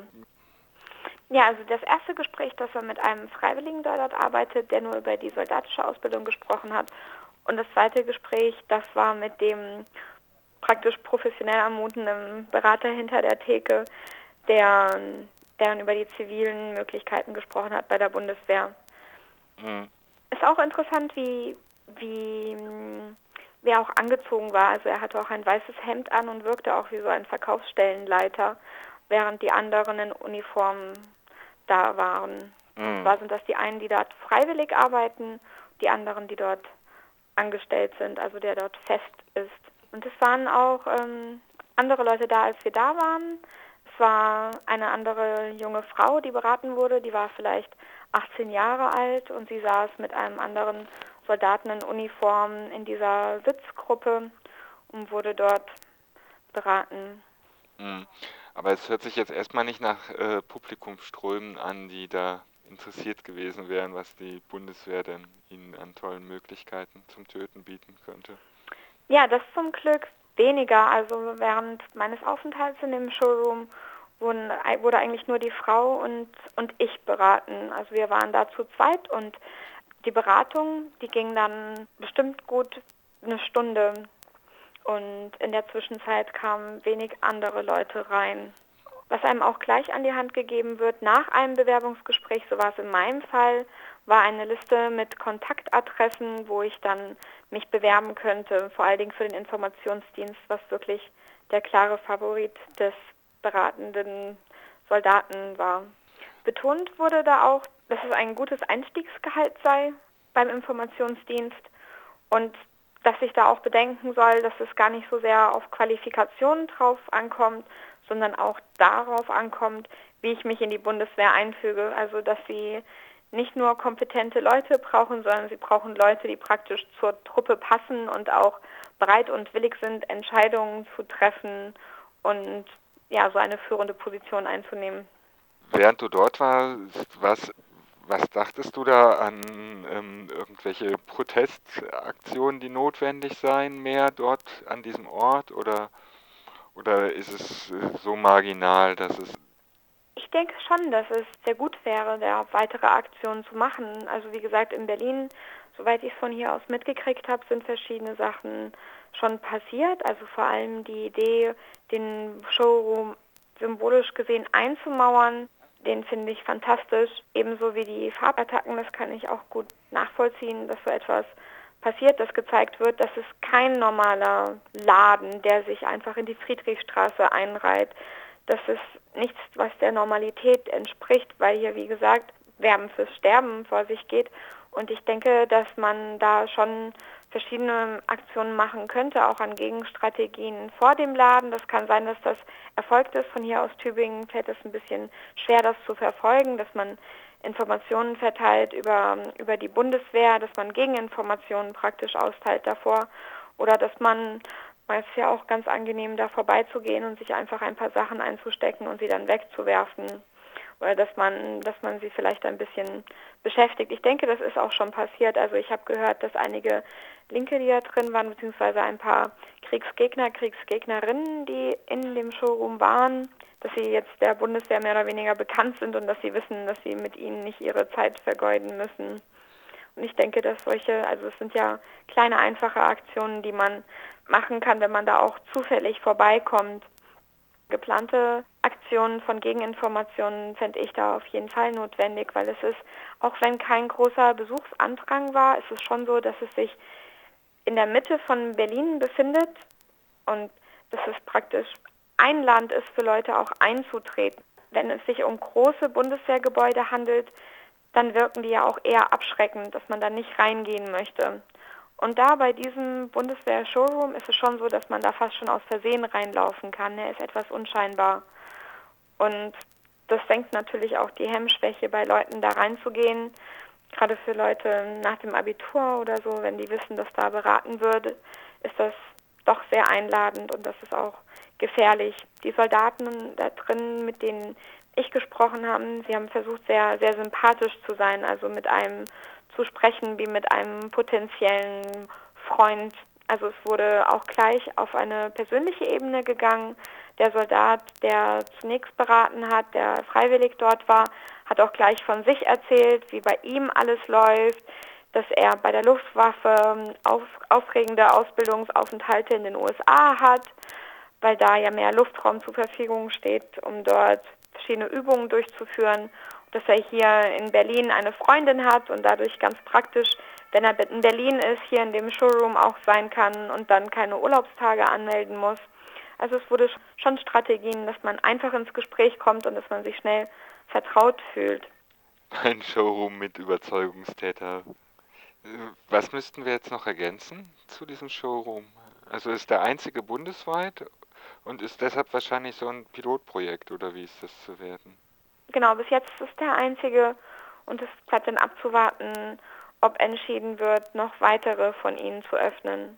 Ja, also das erste Gespräch, das war mit einem Freiwilligen, der dort arbeitet, der nur über die soldatische Ausbildung gesprochen hat. Und das zweite Gespräch, das war mit dem praktisch professionell ermutenden Berater hinter der Theke, der, der dann über die zivilen Möglichkeiten gesprochen hat bei der Bundeswehr. Mhm. Ist auch interessant, wie, wie, wie er auch angezogen war. Also er hatte auch ein weißes Hemd an und wirkte auch wie so ein Verkaufsstellenleiter, während die anderen in Uniform da waren. Mhm. Zwar sind das die einen, die dort freiwillig arbeiten, die anderen, die dort angestellt sind, also der dort fest ist. Und es waren auch ähm, andere Leute da, als wir da waren. Es war eine andere junge Frau, die beraten wurde, die war vielleicht achtzehn Jahre alt und sie saß mit einem anderen Soldaten in Uniform in dieser Sitzgruppe und wurde dort beraten. Mhm. Aber es hört sich jetzt erstmal nicht nach äh, Publikumsströmen an, die da interessiert gewesen wären, was die Bundeswehr denn ihnen an tollen Möglichkeiten zum Töten bieten könnte. Ja, das zum Glück weniger. Also während meines Aufenthalts in dem Showroom wurden, wurde eigentlich nur die Frau und, und ich beraten. Also wir waren da zu zweit und die Beratung, die ging dann bestimmt gut eine Stunde. Und in der Zwischenzeit kamen wenig andere Leute rein. Was einem auch gleich an die Hand gegeben wird nach einem Bewerbungsgespräch, so war es in meinem Fall, war eine Liste mit Kontaktadressen, wo ich dann mich bewerben könnte, vor allen Dingen für den Informationsdienst, was wirklich der klare Favorit des beratenden Soldaten war. Betont wurde da auch, dass es ein gutes Einstiegsgehalt sei beim Informationsdienst und dass ich da auch bedenken soll, dass es gar nicht so sehr auf Qualifikationen drauf ankommt, sondern auch darauf ankommt, wie ich mich in die Bundeswehr einfüge. Also dass sie nicht nur kompetente Leute brauchen, sondern sie brauchen Leute, die praktisch zur Truppe passen und auch bereit und willig sind, Entscheidungen zu treffen und ja, so eine führende Position einzunehmen. Während du dort warst, was Was dachtest du da an ähm, irgendwelche Protestaktionen, die notwendig seien, mehr dort an diesem Ort? Oder, oder ist es äh, so marginal, dass es... Ich denke schon, dass es sehr gut wäre, da weitere Aktionen zu machen. Also wie gesagt, in Berlin, soweit ich es von hier aus mitgekriegt habe, sind verschiedene Sachen schon passiert. Also vor allem die Idee, den Showroom symbolisch gesehen einzumauern, den finde ich fantastisch, ebenso wie die Farbattacken, das kann ich auch gut nachvollziehen, dass so etwas passiert, dass gezeigt wird, dass es kein normaler Laden, der sich einfach in die Friedrichstraße einreiht, das ist nichts, was der Normalität entspricht, weil hier, wie gesagt, Werben fürs Sterben vor sich geht und ich denke, dass man da schon verschiedene Aktionen machen könnte, auch an Gegenstrategien vor dem Laden. Das kann sein, dass das erfolgt ist. Von hier aus Tübingen fällt es ein bisschen schwer, das zu verfolgen, dass man Informationen verteilt über, über die Bundeswehr, dass man Gegeninformationen praktisch austeilt davor oder dass man, es ist ja auch ganz angenehm, da vorbeizugehen und sich einfach ein paar Sachen einzustecken und sie dann wegzuwerfen. Oder dass man, dass man sie vielleicht ein bisschen beschäftigt. Ich denke, das ist auch schon passiert. Also ich habe gehört, dass einige Linke, die da drin waren, beziehungsweise ein paar Kriegsgegner, Kriegsgegnerinnen, die in dem Showroom waren, dass sie jetzt der Bundeswehr mehr oder weniger bekannt sind und dass sie wissen, dass sie mit ihnen nicht ihre Zeit vergeuden müssen. Und ich denke, dass solche, also es sind ja kleine, einfache Aktionen, die man machen kann, wenn man da auch zufällig vorbeikommt. Geplante Aktionen von Gegeninformationen fände ich da auf jeden Fall notwendig, weil es ist, auch wenn kein großer Besuchsandrang war, ist es schon so, dass es sich in der Mitte von Berlin befindet und dass es praktisch einladend ist für Leute auch einzutreten. Wenn es sich um große Bundeswehrgebäude handelt, dann wirken die ja auch eher abschreckend, dass man da nicht reingehen möchte. Und da bei diesem Bundeswehr-Showroom ist es schon so, dass man da fast schon aus Versehen reinlaufen kann. Er ist etwas unscheinbar. Und das senkt natürlich auch die Hemmschwäche bei Leuten, da reinzugehen. Gerade für Leute nach dem Abitur oder so, wenn die wissen, dass da beraten wird, ist das doch sehr einladend und das ist auch gefährlich. Die Soldaten da drin, mit denen ich gesprochen habe, sie haben versucht, sehr, sehr sympathisch zu sein, also mit einem zu sprechen wie mit einem potenziellen Freund. Also es wurde auch gleich auf eine persönliche Ebene gegangen. Der Soldat, der zunächst beraten hat, der freiwillig dort war, hat auch gleich von sich erzählt, wie bei ihm alles läuft, dass er bei der Luftwaffe auf, aufregende Ausbildungsaufenthalte in den U S A hat, weil da ja mehr Luftraum zur Verfügung steht, um dort verschiedene Übungen durchzuführen. Dass er hier in Berlin eine Freundin hat und dadurch ganz praktisch, wenn er in Berlin ist, hier in dem Showroom auch sein kann und dann keine Urlaubstage anmelden muss. Also es wurde schon Strategien, dass man einfach ins Gespräch kommt und dass man sich schnell vertraut fühlt. Ein Showroom mit Überzeugungstäter. Was müssten wir jetzt noch ergänzen zu diesem Showroom? Also ist der einzige bundesweit und ist deshalb wahrscheinlich so ein Pilotprojekt, oder wie ist das zu werten? Genau, bis jetzt ist der einzige und es bleibt dann abzuwarten, ob entschieden wird, noch weitere von ihnen zu öffnen.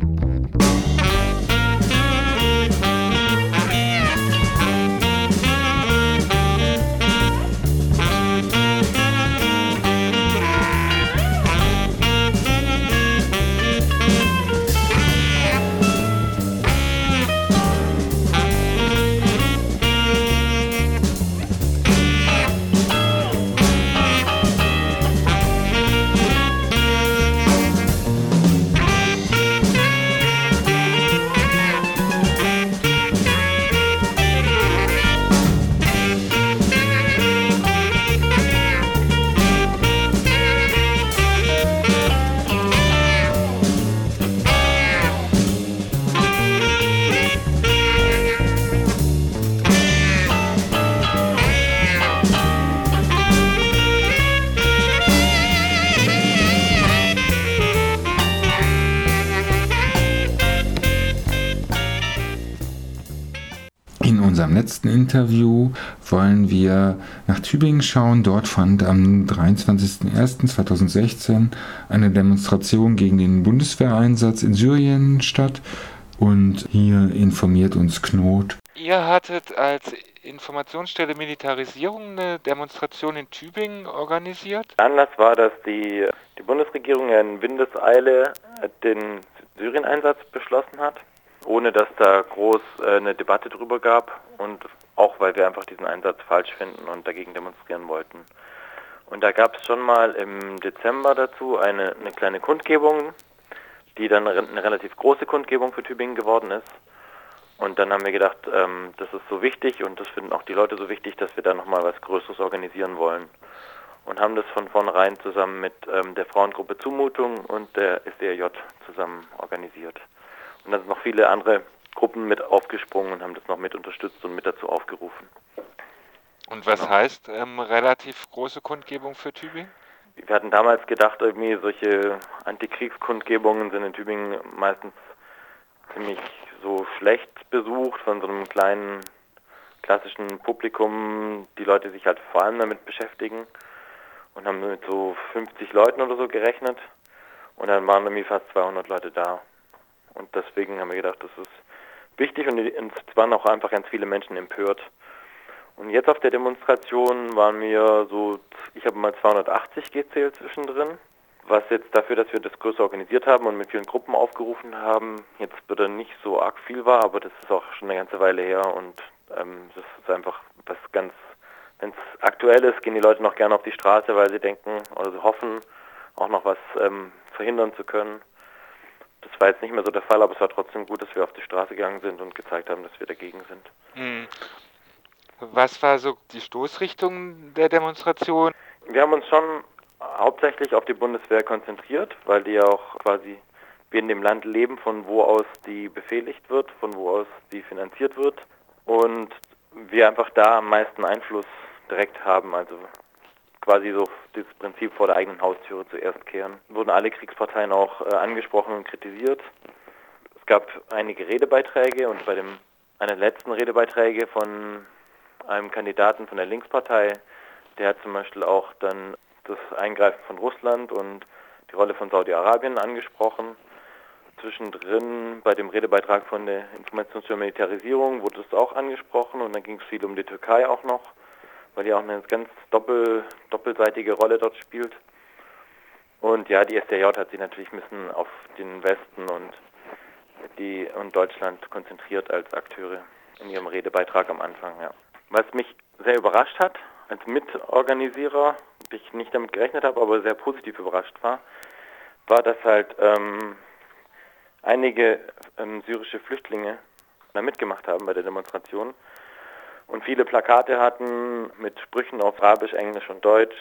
In unserem letzten Interview wollen wir nach Tübingen schauen. Dort fand am dreiundzwanzigsten ersten zweitausendsechzehn eine Demonstration gegen den Bundeswehreinsatz in Syrien statt. Und hier informiert uns Knot. Ihr hattet als Informationsstelle Militarisierung eine Demonstration in Tübingen organisiert? Anlass war, dass die, die Bundesregierung in Windeseile den Syrien-Einsatz beschlossen hat, ohne dass da groß äh, eine Debatte drüber gab und auch, weil wir einfach diesen Einsatz falsch finden und dagegen demonstrieren wollten. Und da gab es schon mal im Dezember dazu eine, eine kleine Kundgebung, die dann eine relativ große Kundgebung für Tübingen geworden ist. Und dann haben wir gedacht, ähm, das ist so wichtig und das finden auch die Leute so wichtig, dass wir da nochmal was Größeres organisieren wollen. Und haben das von vornherein zusammen mit ähm, der Frauengruppe Zumutung und der S D R J zusammen organisiert. Und dann sind noch viele andere Gruppen mit aufgesprungen und haben das noch mit unterstützt und mit dazu aufgerufen. Und was genau. heißt ähm, relativ große Kundgebung für Tübingen? Wir hatten damals gedacht, irgendwie solche Antikriegskundgebungen sind in Tübingen meistens ziemlich so schlecht besucht von so einem kleinen klassischen Publikum, die Leute sich halt vor allem damit beschäftigen und haben mit so fünfzig Leuten oder so gerechnet und dann waren irgendwie fast zweihundert Leute da. Und deswegen haben wir gedacht, das ist wichtig und es waren auch einfach ganz viele Menschen empört. Und jetzt auf der Demonstration waren wir so, ich habe mal zweihundertachtzig gezählt zwischendrin, was jetzt dafür, dass wir das größer organisiert haben und mit vielen Gruppen aufgerufen haben, jetzt wieder nicht so arg viel war, aber das ist auch schon eine ganze Weile her und ähm, das ist einfach was ganz, wenn es aktuell ist, gehen die Leute noch gerne auf die Straße, weil sie denken oder sie hoffen, auch noch was ähm, verhindern zu können. Das war jetzt nicht mehr so der Fall, aber es war trotzdem gut, dass wir auf die Straße gegangen sind und gezeigt haben, dass wir dagegen sind. Hm. Was war so die Stoßrichtung der Demonstration? Wir haben uns schon hauptsächlich auf die Bundeswehr konzentriert, weil die ja auch quasi wir in dem Land leben, von wo aus die befehligt wird, von wo aus die finanziert wird und wir einfach da am meisten Einfluss direkt haben, also quasi so dieses Prinzip vor der eigenen Haustüre zuerst kehren. Wurden alle Kriegsparteien auch äh, angesprochen und kritisiert. Es gab einige Redebeiträge und bei dem einer der letzten Redebeiträge von einem Kandidaten von der Linkspartei, der hat zum Beispiel auch dann das Eingreifen von Russland und die Rolle von Saudi-Arabien angesprochen. Zwischendrin bei dem Redebeitrag von der Information zur Militarisierung wurde das auch angesprochen und dann ging es viel um die Türkei auch noch, weil die auch eine ganz doppel, doppelseitige Rolle dort spielt. Und ja, die S D J hat sich natürlich ein bisschen auf den Westen und die und Deutschland konzentriert als Akteure in ihrem Redebeitrag am Anfang. Ja. Was mich sehr überrascht hat, als Mitorganisierer, ich nicht damit gerechnet habe, aber sehr positiv überrascht war, war, dass halt ähm, einige ähm, syrische Flüchtlinge da mitgemacht haben bei der Demonstration und viele Plakate hatten mit Sprüchen auf Arabisch, Englisch und Deutsch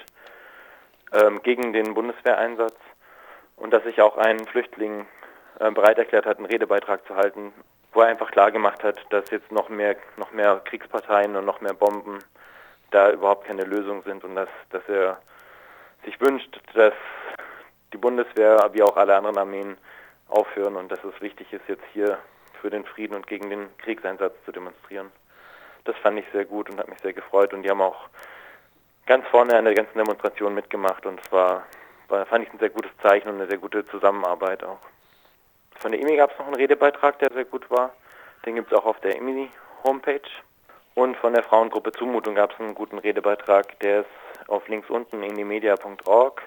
ähm, gegen den Bundeswehreinsatz und dass sich auch ein Flüchtling äh, bereit erklärt hat, einen Redebeitrag zu halten, wo er einfach klar gemacht hat, dass jetzt noch mehr, noch mehr Kriegsparteien und noch mehr Bomben da überhaupt keine Lösung sind und dass, dass er sich wünscht, dass die Bundeswehr wie auch alle anderen Armeen aufhören und dass es wichtig ist, jetzt hier für den Frieden und gegen den Kriegseinsatz zu demonstrieren. Das fand ich sehr gut und hat mich sehr gefreut und die haben auch ganz vorne an der ganzen Demonstration mitgemacht und es war, war, fand ich ein sehr gutes Zeichen und eine sehr gute Zusammenarbeit auch. Von der I M I gab es noch einen Redebeitrag, der sehr gut war. Den gibt es auch auf der I M I-Homepage. Und von der Frauengruppe Zumutung gab es einen guten Redebeitrag, der ist auf links unten in die media punkt org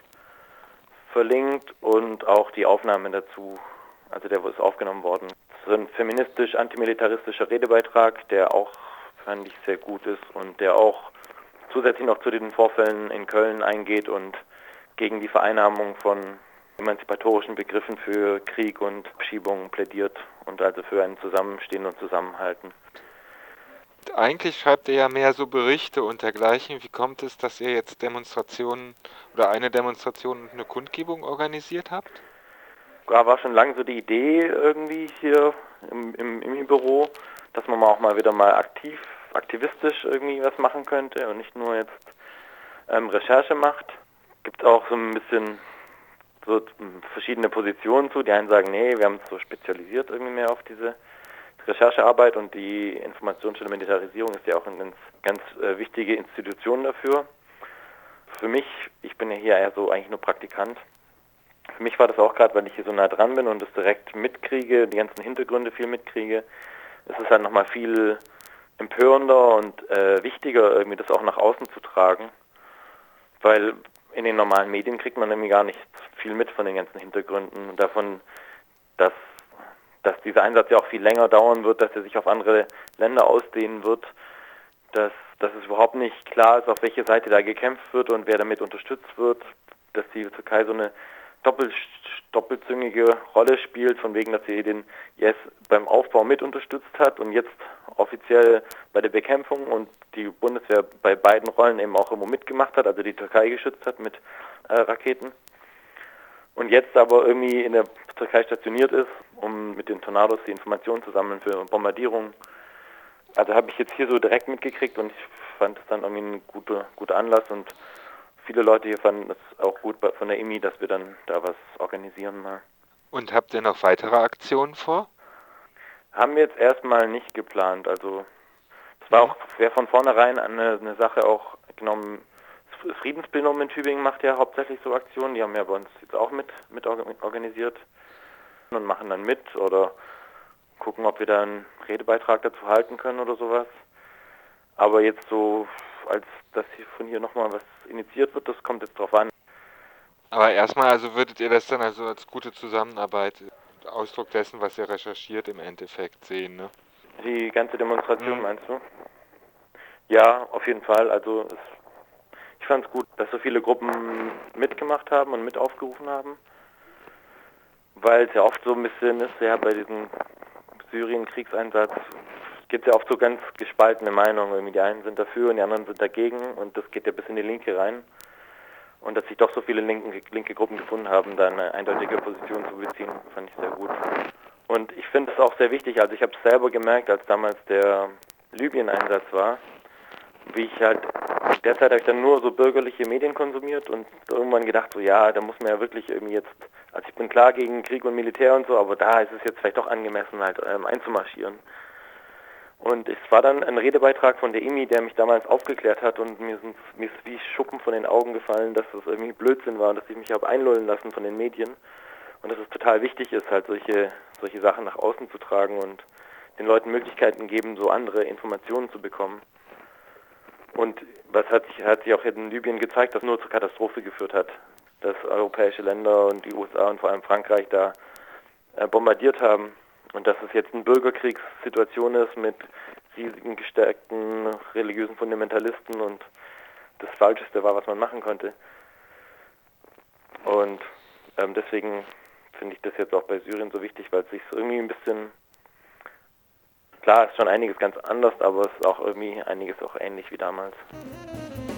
verlinkt und auch die Aufnahme dazu, also der ist aufgenommen worden. Das ist ein feministisch-antimilitaristischer Redebeitrag, der auch, fand ich, sehr gut ist und der auch zusätzlich noch zu den Vorfällen in Köln eingeht und gegen die Vereinnahmung von emanzipatorischen Begriffen für Krieg und Verschiebung plädiert und also für ein Zusammenstehen und Zusammenhalten. Eigentlich schreibt ihr ja mehr so Berichte und dergleichen. Wie kommt es, dass ihr jetzt Demonstrationen oder eine Demonstration und eine Kundgebung organisiert habt? Ja, war schon lange so die Idee irgendwie hier im, im, im Büro, dass man auch mal wieder mal aktiv, aktivistisch irgendwie was machen könnte und nicht nur jetzt ähm, Recherche macht. Gibt auch so ein bisschen so verschiedene Positionen zu. Die einen sagen, nee, wir haben uns so spezialisiert irgendwie mehr auf diese Recherchearbeit und die Informationsstelle Militarisierung ist ja auch eine ganz, ganz äh, wichtige Institution dafür. Für mich, ich bin ja hier eher so eigentlich nur Praktikant, für mich war das auch gerade, weil ich hier so nah dran bin und das direkt mitkriege, die ganzen Hintergründe viel mitkriege, ist es halt nochmal viel empörender und äh, wichtiger, irgendwie das auch nach außen zu tragen, weil in den normalen Medien kriegt man nämlich gar nicht viel mit von den ganzen Hintergründen und davon, dass dass dieser Einsatz ja auch viel länger dauern wird, dass er sich auf andere Länder ausdehnen wird, dass, dass es überhaupt nicht klar ist, auf welche Seite da gekämpft wird und wer damit unterstützt wird, dass die Türkei so eine doppel, doppelzüngige Rolle spielt, von wegen, dass sie den I S beim Aufbau mit unterstützt hat und jetzt offiziell bei der Bekämpfung und die Bundeswehr bei beiden Rollen eben auch immer mitgemacht hat, also die Türkei geschützt hat mit äh, Raketen. Und jetzt aber irgendwie in der Türkei stationiert ist, um mit den Tornados die Informationen zu sammeln für Bombardierungen. Also habe ich jetzt hier so direkt mitgekriegt und ich fand es dann irgendwie ein guter, guter Anlass und viele Leute hier fanden es auch gut von der I M I, dass wir dann da was organisieren mal. Und habt ihr noch weitere Aktionen vor? Haben wir jetzt erstmal nicht geplant. Also es war auch, wäre von vornherein eine, eine Sache auch genommen. Das Friedensplenum in Tübingen macht ja hauptsächlich so Aktionen, die haben ja bei uns jetzt auch mit, mit organisiert und machen dann mit oder gucken, ob wir da einen Redebeitrag dazu halten können oder sowas. Aber jetzt so, als dass hier von hier nochmal was initiiert wird, das kommt jetzt drauf an. Aber erstmal, also würdet ihr das dann also als gute Zusammenarbeit, Ausdruck dessen, was ihr recherchiert, im Endeffekt sehen, ne? Die ganze Demonstration, mhm. meinst du? Ja, auf jeden Fall. Also es Ich fand es gut, dass so viele Gruppen mitgemacht haben und mit aufgerufen haben, weil es ja oft so ein bisschen ist, ja bei diesem Syrien-Kriegseinsatz gibt es ja oft so ganz gespaltene Meinungen. Irgendwie die einen sind dafür und die anderen sind dagegen und das geht ja bis in die Linke rein. Und dass sich doch so viele linken, linke Gruppen gefunden haben, da eine eindeutige Position zu beziehen, fand ich sehr gut. Und ich finde es auch sehr wichtig, also ich habe es selber gemerkt, als damals der Libyen-Einsatz war, wie ich halt, derzeit habe ich dann nur so bürgerliche Medien konsumiert und irgendwann gedacht, so ja, da muss man ja wirklich irgendwie jetzt, also ich bin klar gegen Krieg und Militär und so, aber da ist es jetzt vielleicht doch angemessen, halt ähm, einzumarschieren. Und es war dann ein Redebeitrag von der I M I, der mich damals aufgeklärt hat und mir, sind, mir ist wie Schuppen von den Augen gefallen, dass das irgendwie Blödsinn war und dass ich mich habe einlullen lassen von den Medien und dass es total wichtig ist, halt solche, solche Sachen nach außen zu tragen und den Leuten Möglichkeiten geben, so andere Informationen zu bekommen. Und was hat sich, hat sich auch in Libyen gezeigt, dass nur zur Katastrophe geführt hat, dass europäische Länder und die U S A und vor allem Frankreich da äh, bombardiert haben. Und dass es jetzt eine Bürgerkriegssituation ist mit riesigen, gestärkten religiösen Fundamentalisten und das Falscheste war, was man machen konnte. Und ähm, deswegen finde ich das jetzt auch bei Syrien so wichtig, weil es sich irgendwie ein bisschen, klar ist schon einiges ganz anders, aber es ist auch irgendwie einiges auch ähnlich wie damals.